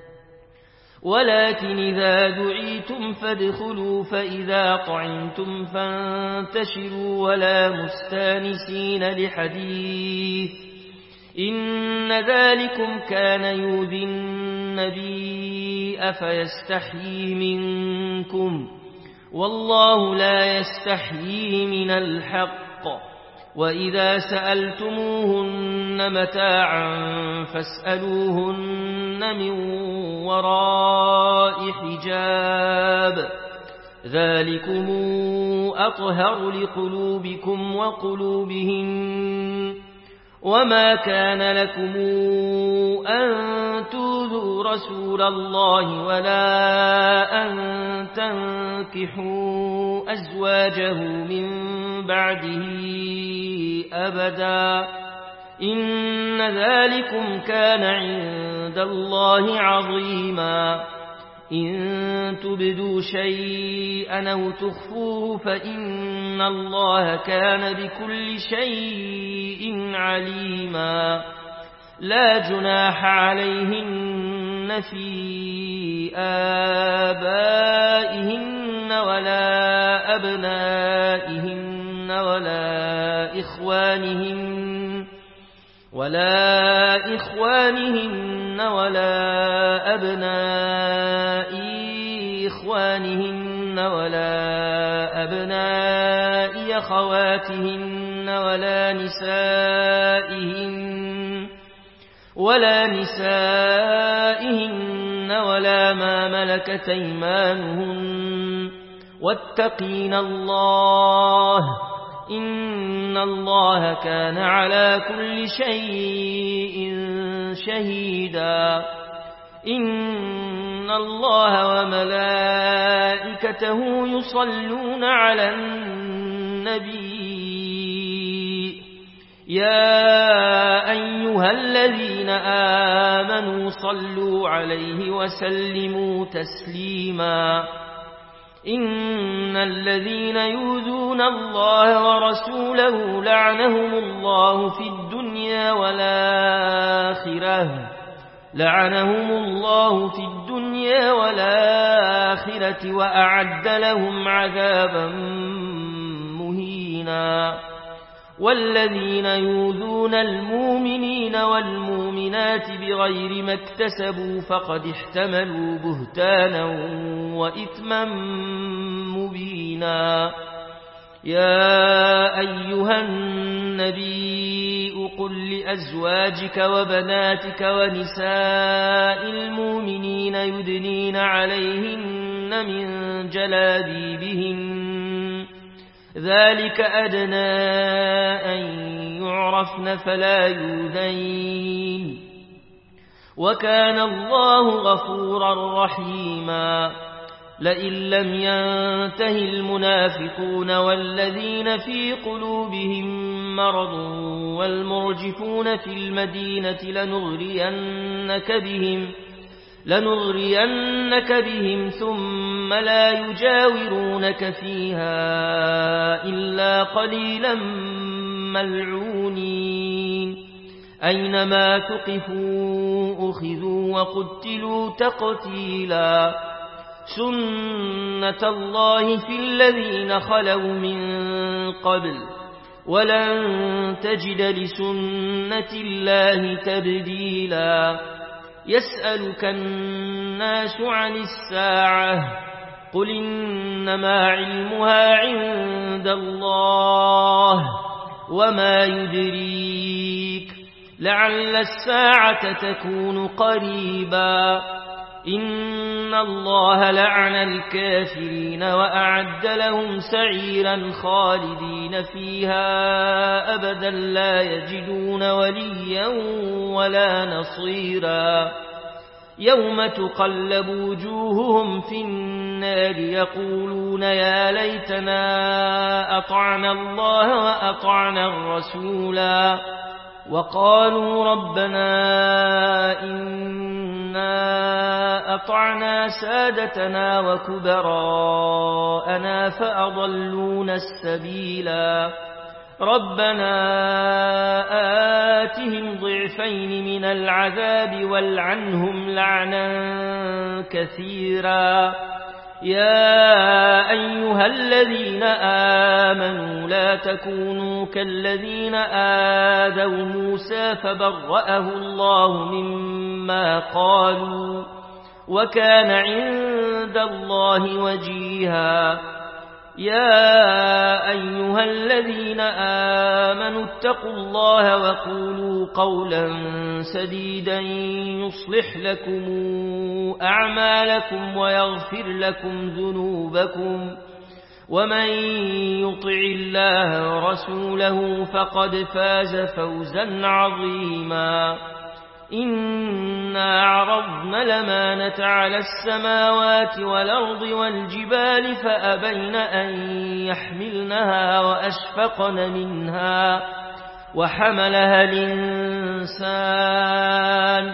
ولكن إذا دعيتم فادخلوا فإذا طعمتم فانتشروا ولا مستانسين لحديث إن ذلكم كان يؤذي النبي أفيستحيي منكم والله لا يستحيي من الحق وإذا سألتموهن متاعا فاسألوهن من وراء حجاب ذلكم أطهر لقلوبكم وقلوبهن وما كان لكم أن تؤذوا رسول الله ولا أن تنكحوا أزواجه من بعده أبدا إن ذلكم كان عند الله عظيما إن تبدوا شيئا أو تخفوه فإن الله كان بكل شيء عليما لا جناح عليهن في آبائهن ولا أبنائهن ولا إخوانهن ولا إخوانهن ولا أبناء إخوانهن ولا أبناء أخواتهن ولا نسائهن ولا نسائهن ولا ما ملكت أيمانهن واتقين الله إن الله كان على كل شيء شهيدا إن الله وملائكته يصلون على النبي يا أيها الذين آمنوا صلوا عليه وسلموا تسليما إن الذين يؤذون الله ورسوله لعنهم الله في الدنيا والآخرة لعنهم الله في الدنيا والآخرة وأعد لهم عذابا مهينا والذين يؤذون المؤمنين والمؤمنات بغير ما اكتسبوا فقد احتملوا بهتانا وإثما مبينا يا أيها النبي قل لأزواجك وبناتك ونساء المؤمنين يدنين عليهن من جلابيبهن ذلك أدنى أن يعرفن فلا يؤذين وكان الله غفورا رحيما لئن لم ينته المنافقون والذين في قلوبهم مرض والمرجفون في المدينة لنغرينك بهم لنغرينك بهم ثم لا يجاورونك فيها إلا قليلا ملعونين أينما ثقفوا أخذوا وقتلوا تقتيلا سنة الله في الذين خلوا من قبل ولن تجد لسنة الله تبديلا يسألك الناس عن الساعة قل إنما علمها عند الله وما يدريك لعل الساعة تكون قريبا إن الله لعن الكافرين وأعد لهم سعيرا خالدين فيها أبدا لا يجدون وليا ولا نصيرا يوم تقلب وجوههم في النار يقولون يا ليتنا أطعنا الله وأطعنا الرسولا وقالوا ربنا إنا أطعنا سادتنا وكبراءنا فأضلونا السبيلا ربنا آتهم ضعفين من العذاب والعنهم لعنا كثيرا يا أيها الذين آمنوا لا تكونوا كالذين آذوا موسى فبرأه الله مما قالوا وكان عند الله وجيها يا أيها الذين آمنوا اتقوا الله وقولوا قولا سديدا يصلح لكم أعمالكم ويغفر لكم ذنوبكم ومن يطع الله ورسوله فقد فاز فوزا عظيما إن إنا عرضنا الأمانة على السماوات والأرض والجبال فأبين أن يحملنها وأشفقن منها وحملها الإنسان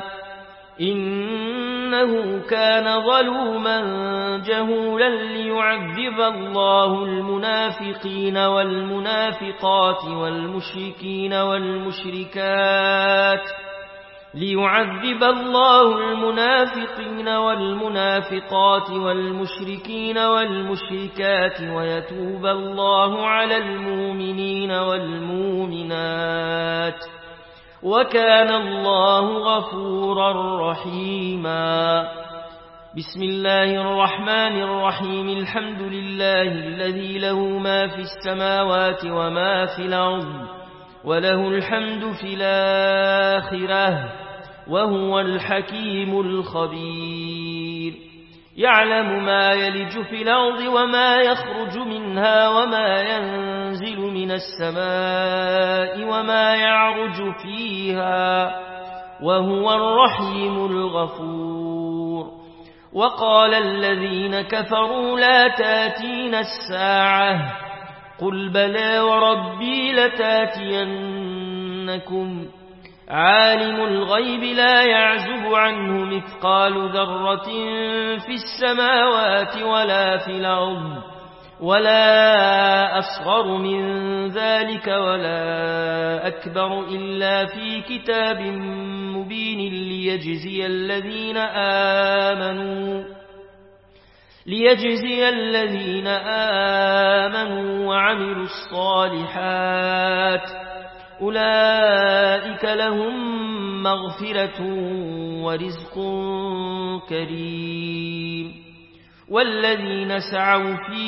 إنه كان ظلوما جهولا ليعذب الله المنافقين والمنافقات والمشركين والمشركات ليعذب الله المنافقين والمنافقات والمشركين والمشركات ويتوب الله على المؤمنين والمؤمنات وكان الله غفورا رحيما. بسم الله الرحمن الرحيم. الحمد لله الذي له ما في السماوات وما في الأرض وله الحمد في الآخرة وهو الحكيم الخبير. يعلم ما يلج في الأرض وما يخرج منها وما ينزل من السماء وما يعرج فيها وهو الرحيم الغفور. وقال الذين كفروا لا تاتين الساعة قل بلى وربي لتاتينكم عالم الغيب لا يعزب عنه مثقال ذرة في السماوات ولا في الأرض ولا أصغر من ذلك ولا أكبر إلا في كتاب مبين ليجزي الذين آمنوا ليجزي الذين آمنوا وعملوا الصالحات أولئك لهم مغفرة ورزق كريم. والذين سعوا في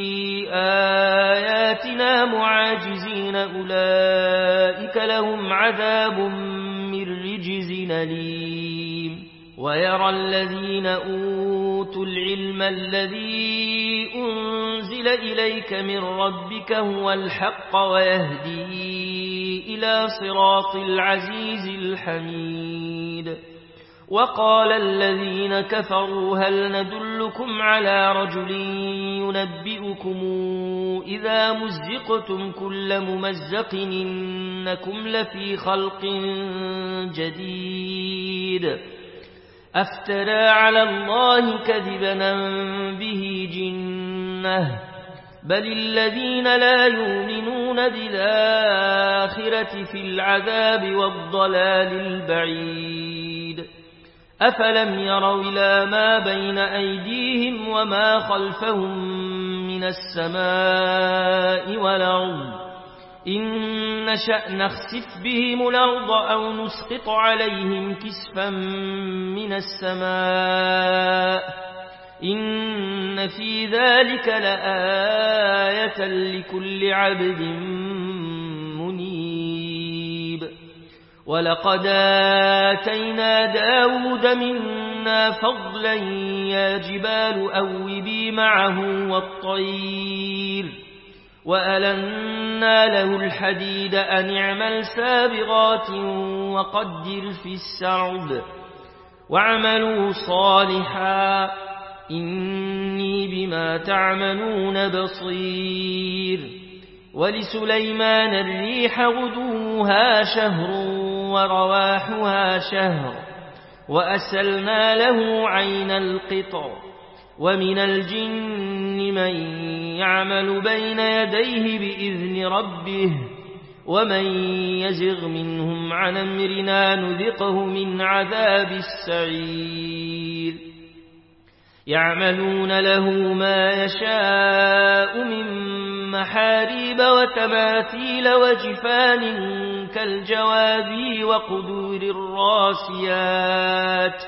آياتنا معاجزين أولئك لهم عذاب من رجز أليم. ويرى الذين أوتوا العلم الذي أنزل إليك من ربك هو الحق ويهدي إلى صراط العزيز الحميد. وقال الذين كفروا هل ندلكم على رجل ينبئكم إذا مزقتم كل ممزق إنكم لفي خلق جديد أفترى على الله كذبا به جنة بل الذين لا يؤمنون بالآخرة في العذاب والضلال البعيد. أفلم يروا إلى ما بين أيديهم وما خلفهم من السماء والأرض إن نشأ نخسف بهم الأرض أو نسقط عليهم كسفا من السماء إن في ذلك لآية لكل عبد منيب. ولقد آتينا داود منا فضلا يا جبال أوبي معه والطير وألنا له الحديد أن اعمل سابغات وقدر في السرد واعملوا صالحا إني بما تعملون بصير. ولسليمان الريح غدوها شهر ورواحها شهر وأسلنا له عين القطر ومن الجن من يعمل بين يديه بإذن ربه ومن يزغ منهم عن أمرنا نذقه من عذاب السعير. يعملون له ما يشاء من محاريب وتماثيل وجفان كالجواب وقدور الراسيات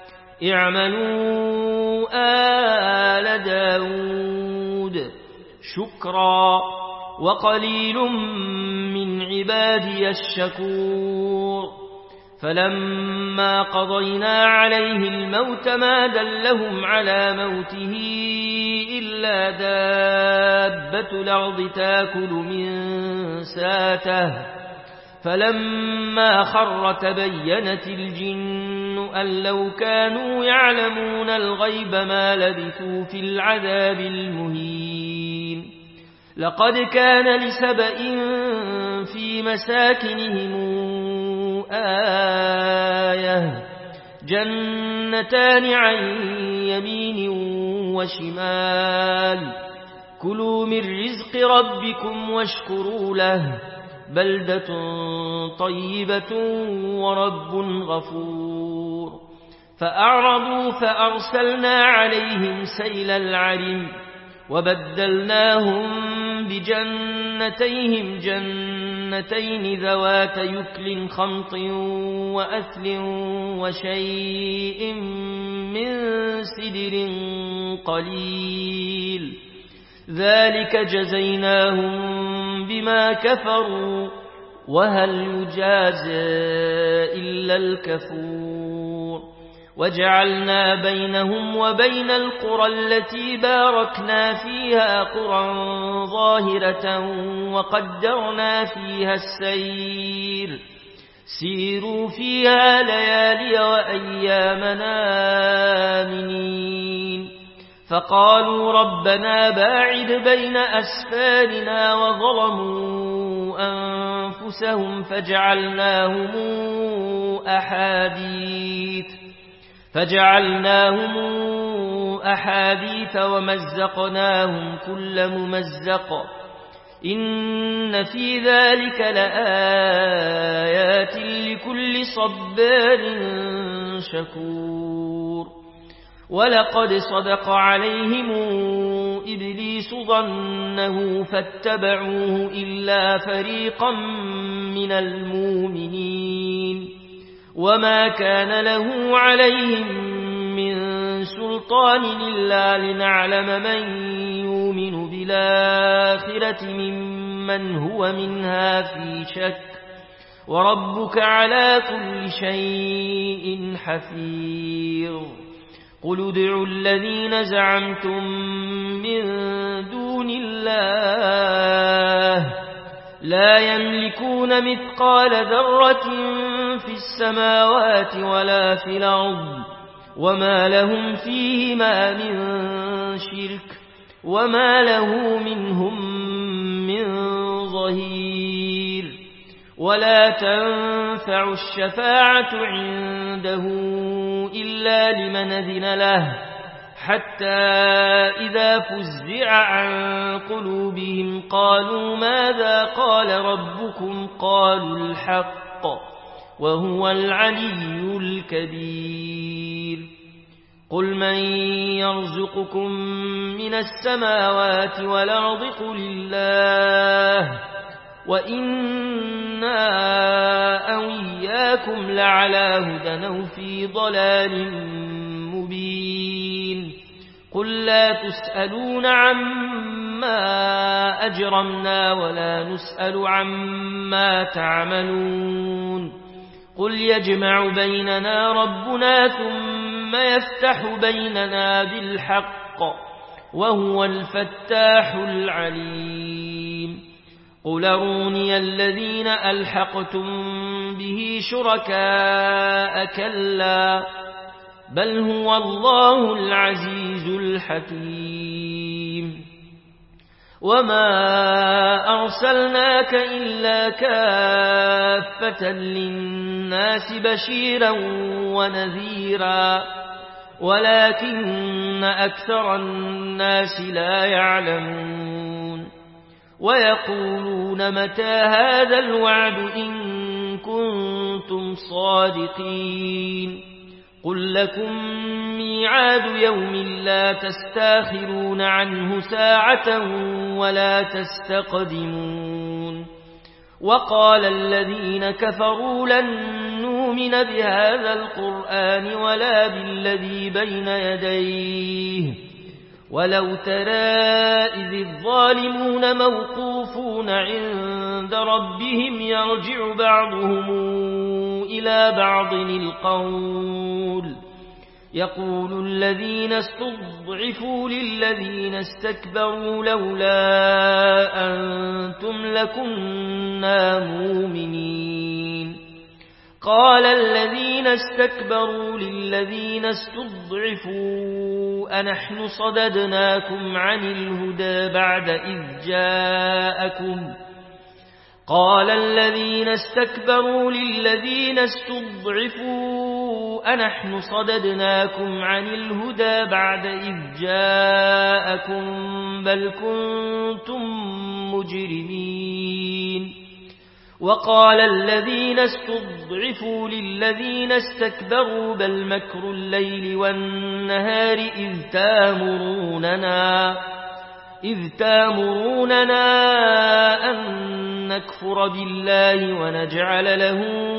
اعملوا آل داود شكرا وقليل من عبادي الشكور. فلما قضينا عليه الموت ما دلهم على موته إلا دابة الأرض تاكل من ساته فلما خر تبينت الجن أن لو كانوا يعلمون الغيب ما لبثوا في العذاب المهين لقد كان لسبإ في مساكنهم آية جنتان عن يمين وشمال كلوا من رزق ربكم واشكروا له بلدة طيبة ورب غفور فأعرضوا فأرسلنا عليهم سيل العرم وبدلناهم بجنتيهم جنتين ذوات يكل خمط وأثل وشيء من سدر قليل ذلك جزيناهم بما كفروا وهل يجازى إلا الكفور وجعلنا بينهم وبين القرى التي باركنا فيها قرى ظاهرة وقدرنا فيها السير سيروا فيها ليالي وأيامنا آمنين فقالوا ربنا باعد بين أسفارنا وظلموا أنفسهم فجعلناهم أحاديث فجعلناهم أحاديث ومزقناهم كل ممزق إن في ذلك لآيات لكل صبار شكور ولقد صدق عليهم إبليس ظنه فاتبعوه إلا فريقا من المؤمنين وما كان له عليهم من سلطان إلا لنعلم من يؤمن بالآخرة ممن هو منها في شك وربك على كل شيء حفيظ قل ادعوا الذين زعمتم من دون الله لا يملكون مثقال ذرة في السماوات ولا في الأرض وما لهم فيهما من شرك وما له منهم من ظهير ولا تنفع الشفاعة عنده إلا لمن أذن له حتى إذا فزع عن قلوبهم قالوا ماذا قال ربكم قالوا الحق وهو العلي الكبير قل من يرزقكم من السماوات والأرض قل الله وإنا أو إياكم لعلى هدى أو في ضلال مبين قل لا تسألون عما أجرمنا ولا نسأل عما تعملون قل يجمع بيننا ربنا ثم يفتح بيننا بالحق وهو الفتاح العليم قل أروني الذين ألحقتم به شركاء كلا بل هو الله العزيز الحكيم وما أرسلناك إلا كافة للناس بشيرا ونذيرا ولكن أكثر الناس لا يعلمون ويقولون متى هذا الوعد إن كنتم صادقين قل لكم ميعاد يوم لا تستاخرون عنه ساعة ولا تستقدمون وقال الذين كفروا لن نؤمن بهذا القرآن ولا بالذي بين يديه ولو ترى إذ الظالمون موقوفون عند ربهم يرجع بعضهم إلى بعض القول يقول الذين استضعفوا للذين استكبروا لولا أنتم لكنا مؤمنين قال الذين استكبروا للذين استضعفوا أنحن صددناكم عن الهدى بعد إذ جاءكم قال الذين استكبروا للذين استضعفوا أنحن صددناكم عن الهدى بعد إذ جاءكم بل كنتم مجرمين وقال الذين استضعفوا للذين استكبروا بل مكر الليل والنهار إذ تامروننا إذ تامروننا أن نكفر بالله ونجعل له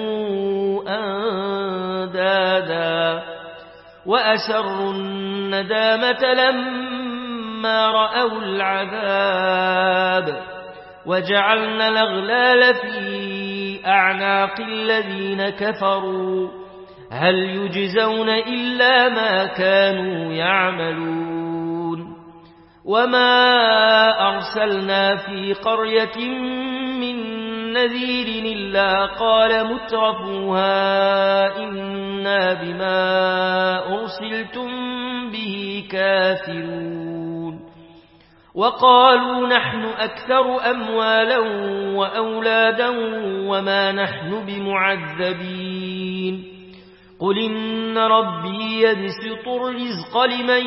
أندادا وأسروا الندامة لما رأوا العذاب وجعلنا الأغلال في أعناق الذين كفروا هل يجزون إلا ما كانوا يعملون وما أرسلنا في قرية من نذير إلا قال مترفوها إنا بما أرسلتم به كافرون وقالوا نحن أكثر أموالا وأولادا وما نحن بمعذبين قل إن ربي يبسط الرزق لمن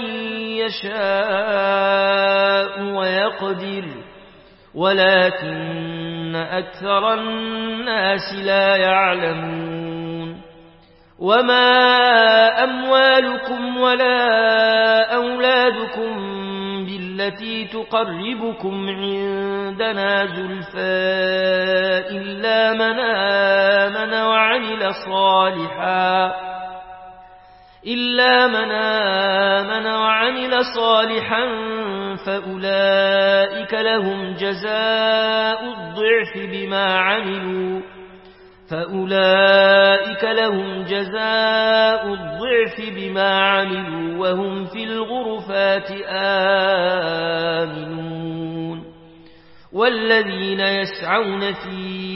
يشاء ويقدر ولكن أكثر الناس لا يعلمون وما أموالكم ولا أولادكم بالتي تقربكم عندنا زلفى إلا من آمن وعمل صالحا إلا من آمن وعمل صالحا فأولئك لهم جزاء الضعف بما عملوا فأولئك لهم جزاء الضعف بما عملوا وهم في الغرفات آمنون والذين يسعون في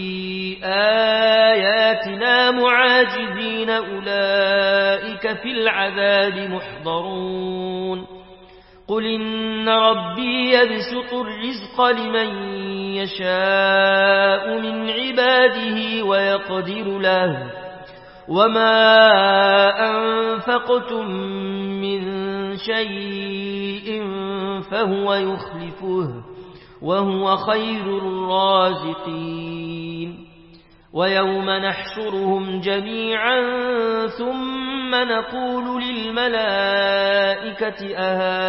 آياتنا معاجزين أولئك في العذاب محضرون قل إن ربي يبسط الرزق لمن يشاء من عباده ويقدر له وما أنفقتم من شيء فهو يخلفه وهو خير الرازقين ويوم نحشرهم جميعا ثم نقول للملائكة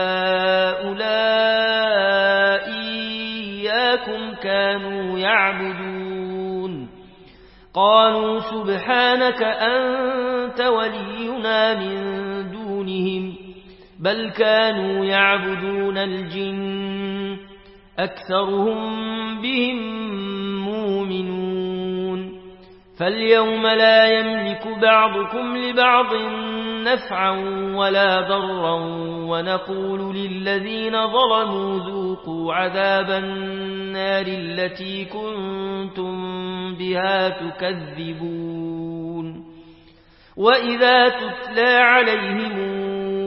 أهؤلاء إياكم كانوا يعبدون قالوا سبحانك أنت ولينا من دونهم بل كانوا يعبدون الجن أكثرهم بهم مؤمنون فاليوم لا يملك بعضكم لبعض نفعا ولا ضرا ونقول للذين ظلموا ذوقوا عذاب النار التي كنتم بها تكذبون وإذا تتلى عليهم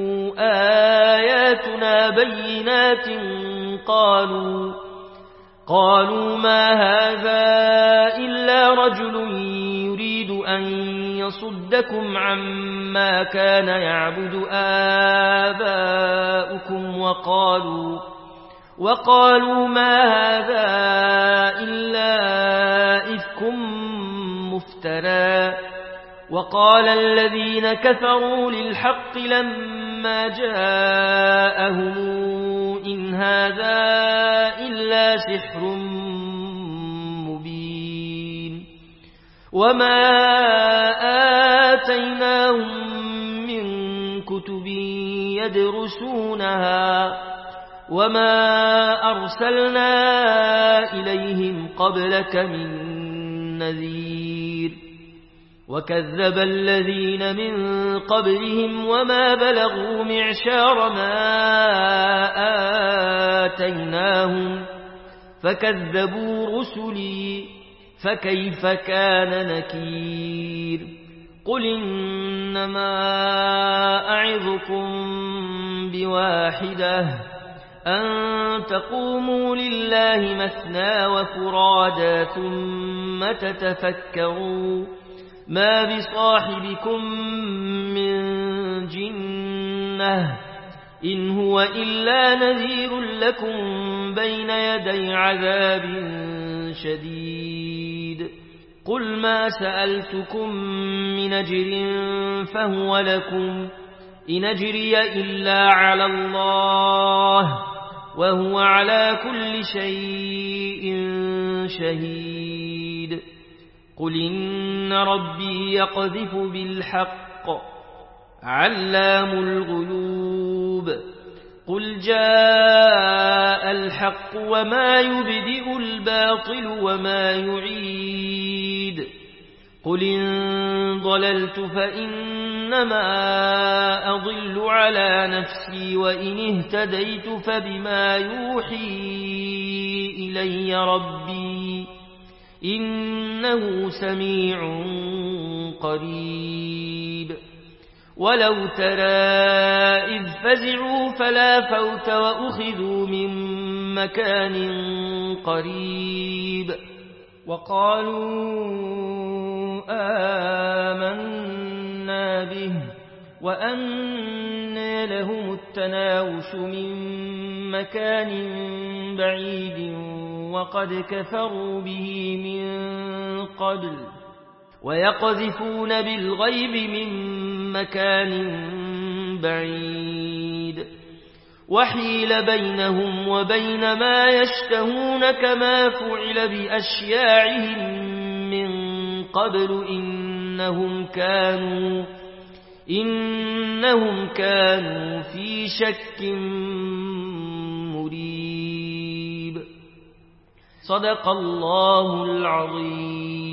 آياتنا بينات قالوا قالوا ما هذا إلا رجل يريد أن يصدكم عما كان يعبد آباؤكم وقالوا وقالوا ما هذا إلا إفك مفترى وقال الذين كفروا للحق لما جاءهم إن هذا إلا سحر مبين وما آتيناهم من كتب يدرسونها وما أرسلنا إليهم قبلك من نذير وكذب الذين من قبلهم وما بلغوا معشار ما آتيناهم فكذبوا رسلي فكيف كان نكير قل إنما أعظكم بواحدة أن تقوموا لله مثنى وفرادا ثم تتفكروا ما بصاحبكم من جنة إن هو إلا نذير لكم بين يدي عذاب شديد قل ما سألتكم من أجر فهو لكم إن أجري إلا على الله وهو على كل شيء شهيد قل إن ربي يقذف بالحق علام الغيوب قل جاء الحق وما يبدئ الباطل وما يعيد قل إن ضللت فإنما أضل على نفسي وإن اهتديت فبما يوحي إلي ربي إنه سميع قريب ولو ترى إذ فزعوا فلا فوت وأخذوا من مكان قريب وقالوا آمنا به وأنى لهم التناوش من مكان بعيد وقد كفروا به من قبل ويقذفون بالغيب من مكان بعيد وحيل بينهم وبين ما يشتهون كما فعل بأشياعهم من قبل إنهم كانوا إنهم كانوا في شك مريب صدق الله العظيم.